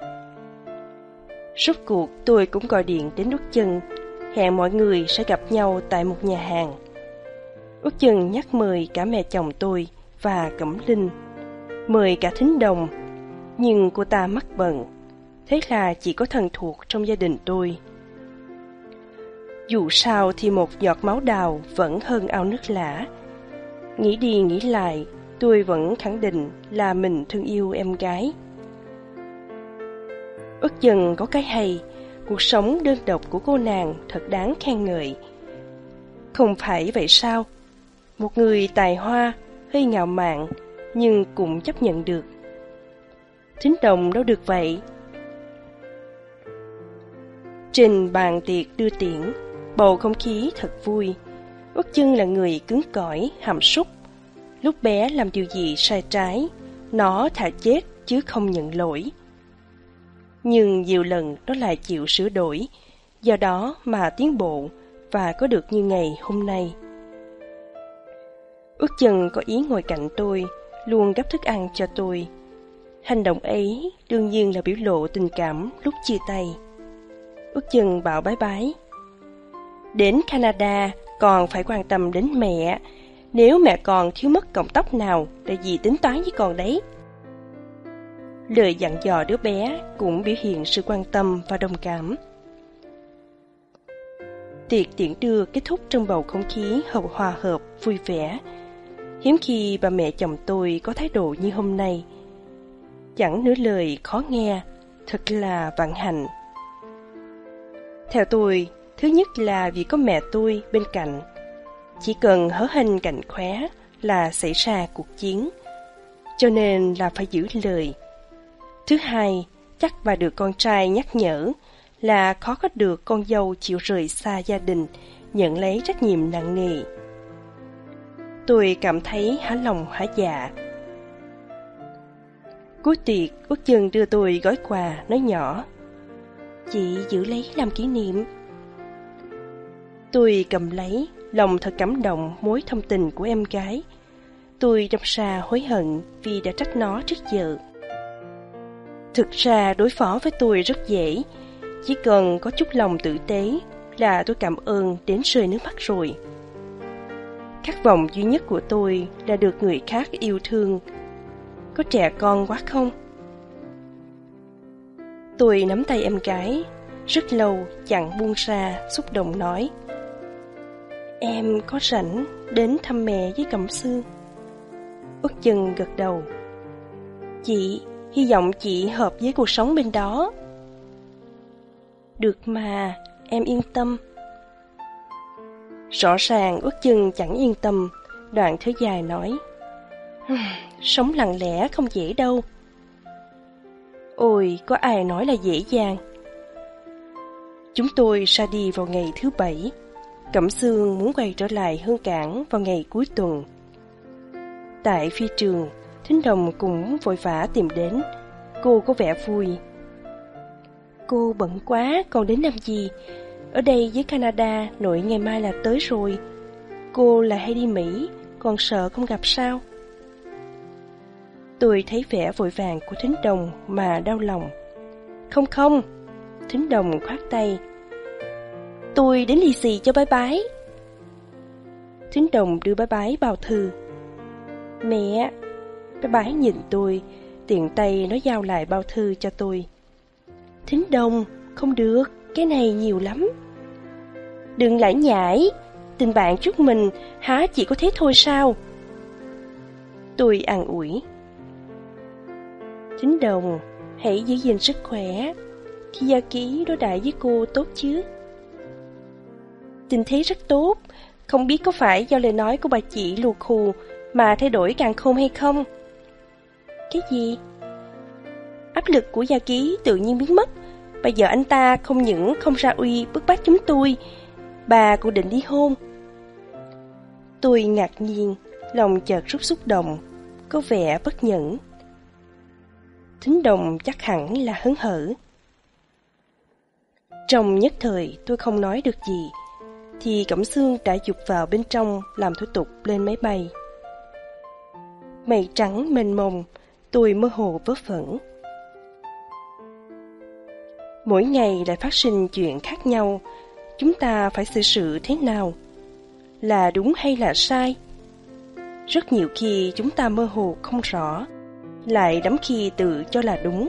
Speaker 1: Rốt cuộc tôi cũng gọi điện đến Út Chừng, hẹn mọi người sẽ gặp nhau tại một nhà hàng. Út Chừng nhắc mời cả mẹ chồng tôi và Cẩm Linh, mời cả Thính Đồng, nhưng cô ta mắc bận, thế là chỉ có thân thuộc trong gia đình tôi. Dù sao thì một giọt máu đào vẫn hơn ao nước lã. Nghĩ đi nghĩ lại, tôi vẫn khẳng định là mình thương yêu em gái. Út Chừng có cái hay, cuộc sống đơn độc của cô nàng thật đáng khen ngợi. Không phải vậy sao? Một người tài hoa, hơi ngạo mạn, nhưng cũng chấp nhận được. Thính Đồng đâu được vậy. Trên bàn tiệc đưa tiễn, bầu không khí thật vui. Út Chừng là người cứng cỏi, hàm súc. Lúc bé làm điều gì sai trái, nó thà chết chứ không nhận lỗi. Nhưng nhiều lần nó lại chịu sửa đổi, do đó mà tiến bộ và có được như ngày hôm nay. Út Chừng có ý ngồi cạnh tôi, luôn gắp thức ăn cho tôi. Hành động ấy đương nhiên là biểu lộ tình cảm lúc chia tay. Út Chừng bảo bái bái. Đến Canada còn phải quan tâm đến mẹ. Nếu mẹ còn thiếu mất cọng tóc nào là dì tính toán với con đấy. Lời dặn dò đứa bé cũng biểu hiện sự quan tâm và đồng cảm. Tiệc tiễn đưa kết thúc trong bầu không khí hòa hợp, vui vẻ. Hiếm khi bà mẹ chồng tôi có thái độ như hôm nay. Chẳng nửa lời khó nghe, thật là vạn hạnh. Theo tôi, thứ nhất là vì có mẹ tôi bên cạnh. Chỉ cần hớ hênh cạnh khóe là xảy ra cuộc chiến, cho nên là phải giữ lời. Thứ hai, chắc bà được con trai nhắc nhở là khó có được con dâu chịu rời xa gia đình, nhận lấy trách nhiệm nặng nề. Tôi cảm thấy há lòng há dạ. Cuối tiệc, Út Chừng đưa tôi gói quà, nói nhỏ: chị giữ lấy làm kỷ niệm. Tôi cầm lấy, lòng thật cảm động mối thông tình của em gái. Tôi đâm ra hối hận vì đã trách nó trước giờ. Thực ra đối phó với tôi rất dễ, chỉ cần có chút lòng tử tế là tôi cảm ơn đến rơi nước mắt rồi. Khát vọng duy nhất của tôi là được người khác yêu thương. Có trẻ con quá không? Tôi nắm tay em gái, rất lâu chẳng buông ra, xúc động nói: em có rảnh đến thăm mẹ với Cẩm Sương? Út Chừng gật đầu. Chị, hy vọng chị hợp với cuộc sống bên đó. Được mà, em yên tâm. Rõ ràng Út Chừng chẳng yên tâm, đoạn thở dài nói: sống lặng lẽ không dễ đâu. Ôi, có ai nói là dễ dàng. Chúng tôi ra đi vào ngày thứ Bảy. Cẩm Sương muốn quay trở lại Hương Cảng vào ngày cuối tuần. Tại phi trường, Thính Đồng cũng vội vã tìm đến. Cô có vẻ vui. Cô bận quá, còn đến làm gì? Ở đây với Canada, nội ngày mai là tới rồi. Cô là hay đi Mỹ, còn sợ không gặp sao? Tôi thấy vẻ vội vàng của Thính Đồng mà đau lòng. Không không, Thính Đồng khoát tay. Tôi đến lì xì cho bái bái. Thính Đồng đưa bái bái bao thư. Mẹ, bái bái nhìn tôi, tiện tay nó giao lại bao thư cho tôi. Thính Đồng, không được, cái này nhiều lắm. Đừng lải nhải, tình bạn trước mình há chỉ có thế thôi sao? Tôi an ủi. Thính Đồng, hãy giữ gìn sức khỏe. Khi gia ký đối đãi với cô tốt chứ? Tình thế rất tốt, không biết có phải do lời nói của bà chị lù khù mà thay đổi càng khôn hay không? Cái gì? Áp lực của gia ký tự nhiên biến mất. Bây giờ anh ta không những không ra uy bức bách chúng tôi, bà còn định ly hôn. Tôi ngạc nhiên, lòng chợt rút xúc động, có vẻ bất nhẫn. Thính Đồng chắc hẳn là hớn hở. Trong nhất thời tôi không nói được gì, thì Cẩm Sương đã dục vào bên trong làm thủ tục lên máy bay. Mây trắng mênh mông, tôi mơ hồ vớ vẩn. Mỗi ngày lại phát sinh chuyện khác nhau, chúng ta phải xử sự thế nào? Là đúng hay là sai? Rất nhiều khi chúng ta mơ hồ không rõ, lại lắm khi tự cho là đúng.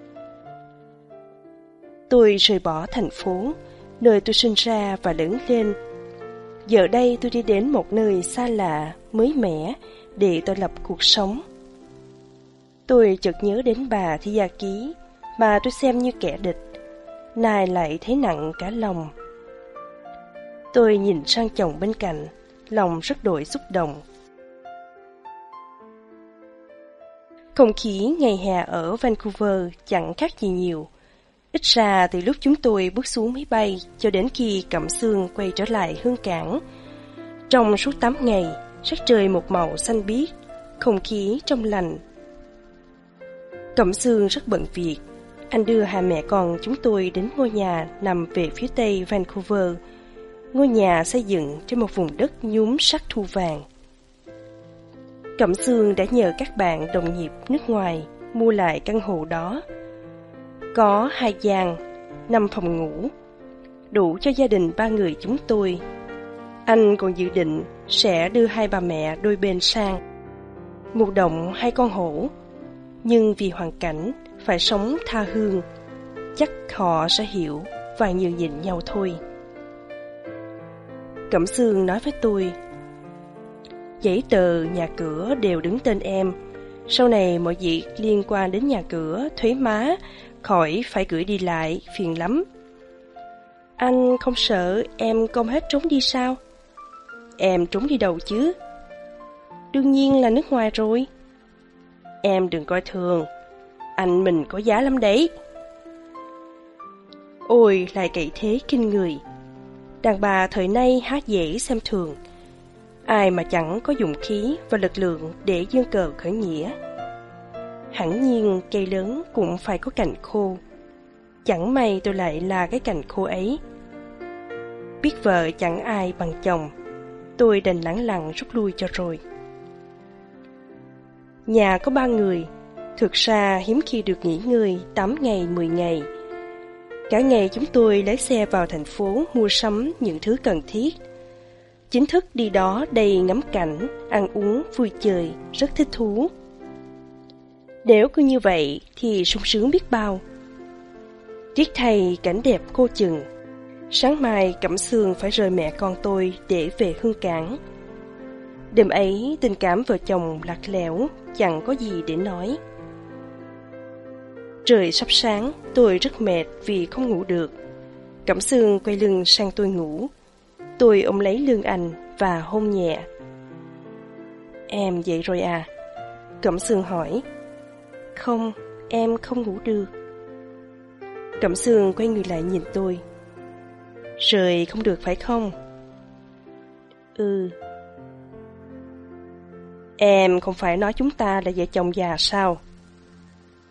Speaker 1: Tôi rời bỏ thành phố, nơi tôi sinh ra và lớn lên. Giờ đây tôi đi đến một nơi xa lạ, mới mẻ, để tôi lập cuộc sống. Tôi chợt nhớ đến bà Thi Gia Ký, mà tôi xem như kẻ địch, nay lại thấy nặng cả lòng. Tôi nhìn sang chồng bên cạnh, lòng rất đổi xúc động. Không khí ngày hè ở Vancouver chẳng khác gì nhiều. Ít ra từ lúc chúng tôi bước xuống máy bay cho đến khi Cẩm Sương quay trở lại Hương Cảng. Trong suốt 8 ngày, sắc trời một màu xanh biếc, không khí trong lành. Cẩm Sương rất bận việc. Anh đưa hai mẹ con chúng tôi đến ngôi nhà nằm về phía tây Vancouver. Ngôi nhà xây dựng trên một vùng đất nhúm sắc thu vàng. Cẩm Sương đã nhờ các bạn đồng nghiệp nước ngoài mua lại căn hộ đó. Có 2 gian, 5 phòng ngủ, đủ cho gia đình 3 người chúng tôi. Anh còn dự định sẽ đưa hai bà mẹ đôi bên sang, một động 2 con hổ. Nhưng vì hoàn cảnh phải sống tha hương, chắc họ sẽ hiểu và nhường nhịn nhau thôi. Cẩm Sương nói với tôi, giấy tờ nhà cửa đều đứng tên em. Sau này mọi việc liên quan đến nhà cửa, thuế má, khỏi phải gửi đi lại, phiền lắm. Anh không sợ em công hết trốn đi sao? Em trốn đi đâu chứ? Đương nhiên là nước ngoài rồi. Em đừng coi thường, anh mình có giá lắm đấy. Ôi, lại cậy thế kinh người. Đàn bà thời nay há dễ xem thường. Ai mà chẳng có dụng khí và lực lượng để giương cờ khởi nghĩa. Hẳn nhiên cây lớn cũng phải có cành khô. Chẳng may tôi lại là cái cành khô ấy. Biết vợ chẳng ai bằng chồng, tôi đành lẳng lặng rút lui cho rồi. Nhà có 3 người, thực ra hiếm khi được nghỉ ngơi 8 ngày 10 ngày. Cả ngày chúng tôi lái xe vào thành phố mua sắm những thứ cần thiết. Chính thức đi đó đầy ngắm cảnh, ăn uống, vui chơi, rất thích thú. Nếu cứ như vậy thì sung sướng biết bao. Tiếc thay cảnh đẹp cô chừng. Sáng mai Cẩm Sương phải rời mẹ con tôi để về Hương Cảng. Đêm ấy tình cảm vợ chồng lạc lẽo, chẳng có gì để nói. Trời sắp sáng, tôi rất mệt vì không ngủ được. Cẩm Sương quay lưng sang tôi ngủ. Tôi ôm lấy lưng anh và hôn nhẹ. Em dậy rồi à? Cẩm Sương hỏi. Không, em không ngủ được. Cẩm Sương quay người lại nhìn tôi. Rời không được phải không? Ừ. Em không phải nói chúng ta là vợ chồng già sao?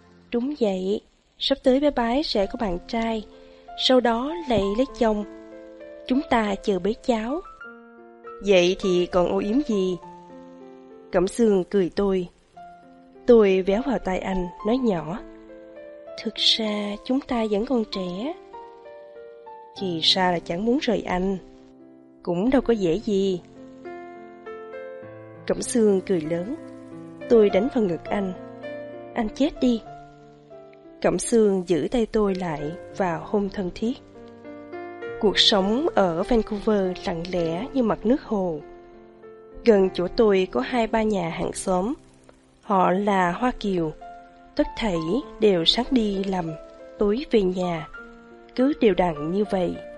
Speaker 1: Đúng vậy, sắp tới bé bái sẽ có bạn trai, sau đó lại lấy chồng. Chúng ta chờ bế cháu. Vậy thì còn âu yếm gì? Cẩm Sương cười tôi. Tôi véo vào tai anh, nói nhỏ. Thực ra chúng ta vẫn còn trẻ. Thì ra là chẳng muốn rời anh. Cũng đâu có dễ gì. Cẩm Sương cười lớn. Tôi đánh vào ngực anh. Anh chết đi. Cẩm Sương giữ tay tôi lại và hôn thân thiết. Cuộc sống ở Vancouver lặng lẽ như mặt nước hồ. Gần chỗ tôi có 2-3 nhà hàng xóm. Họ là Hoa Kiều. Tất thảy đều sáng đi làm, tối về nhà. Cứ đều đặn như vậy.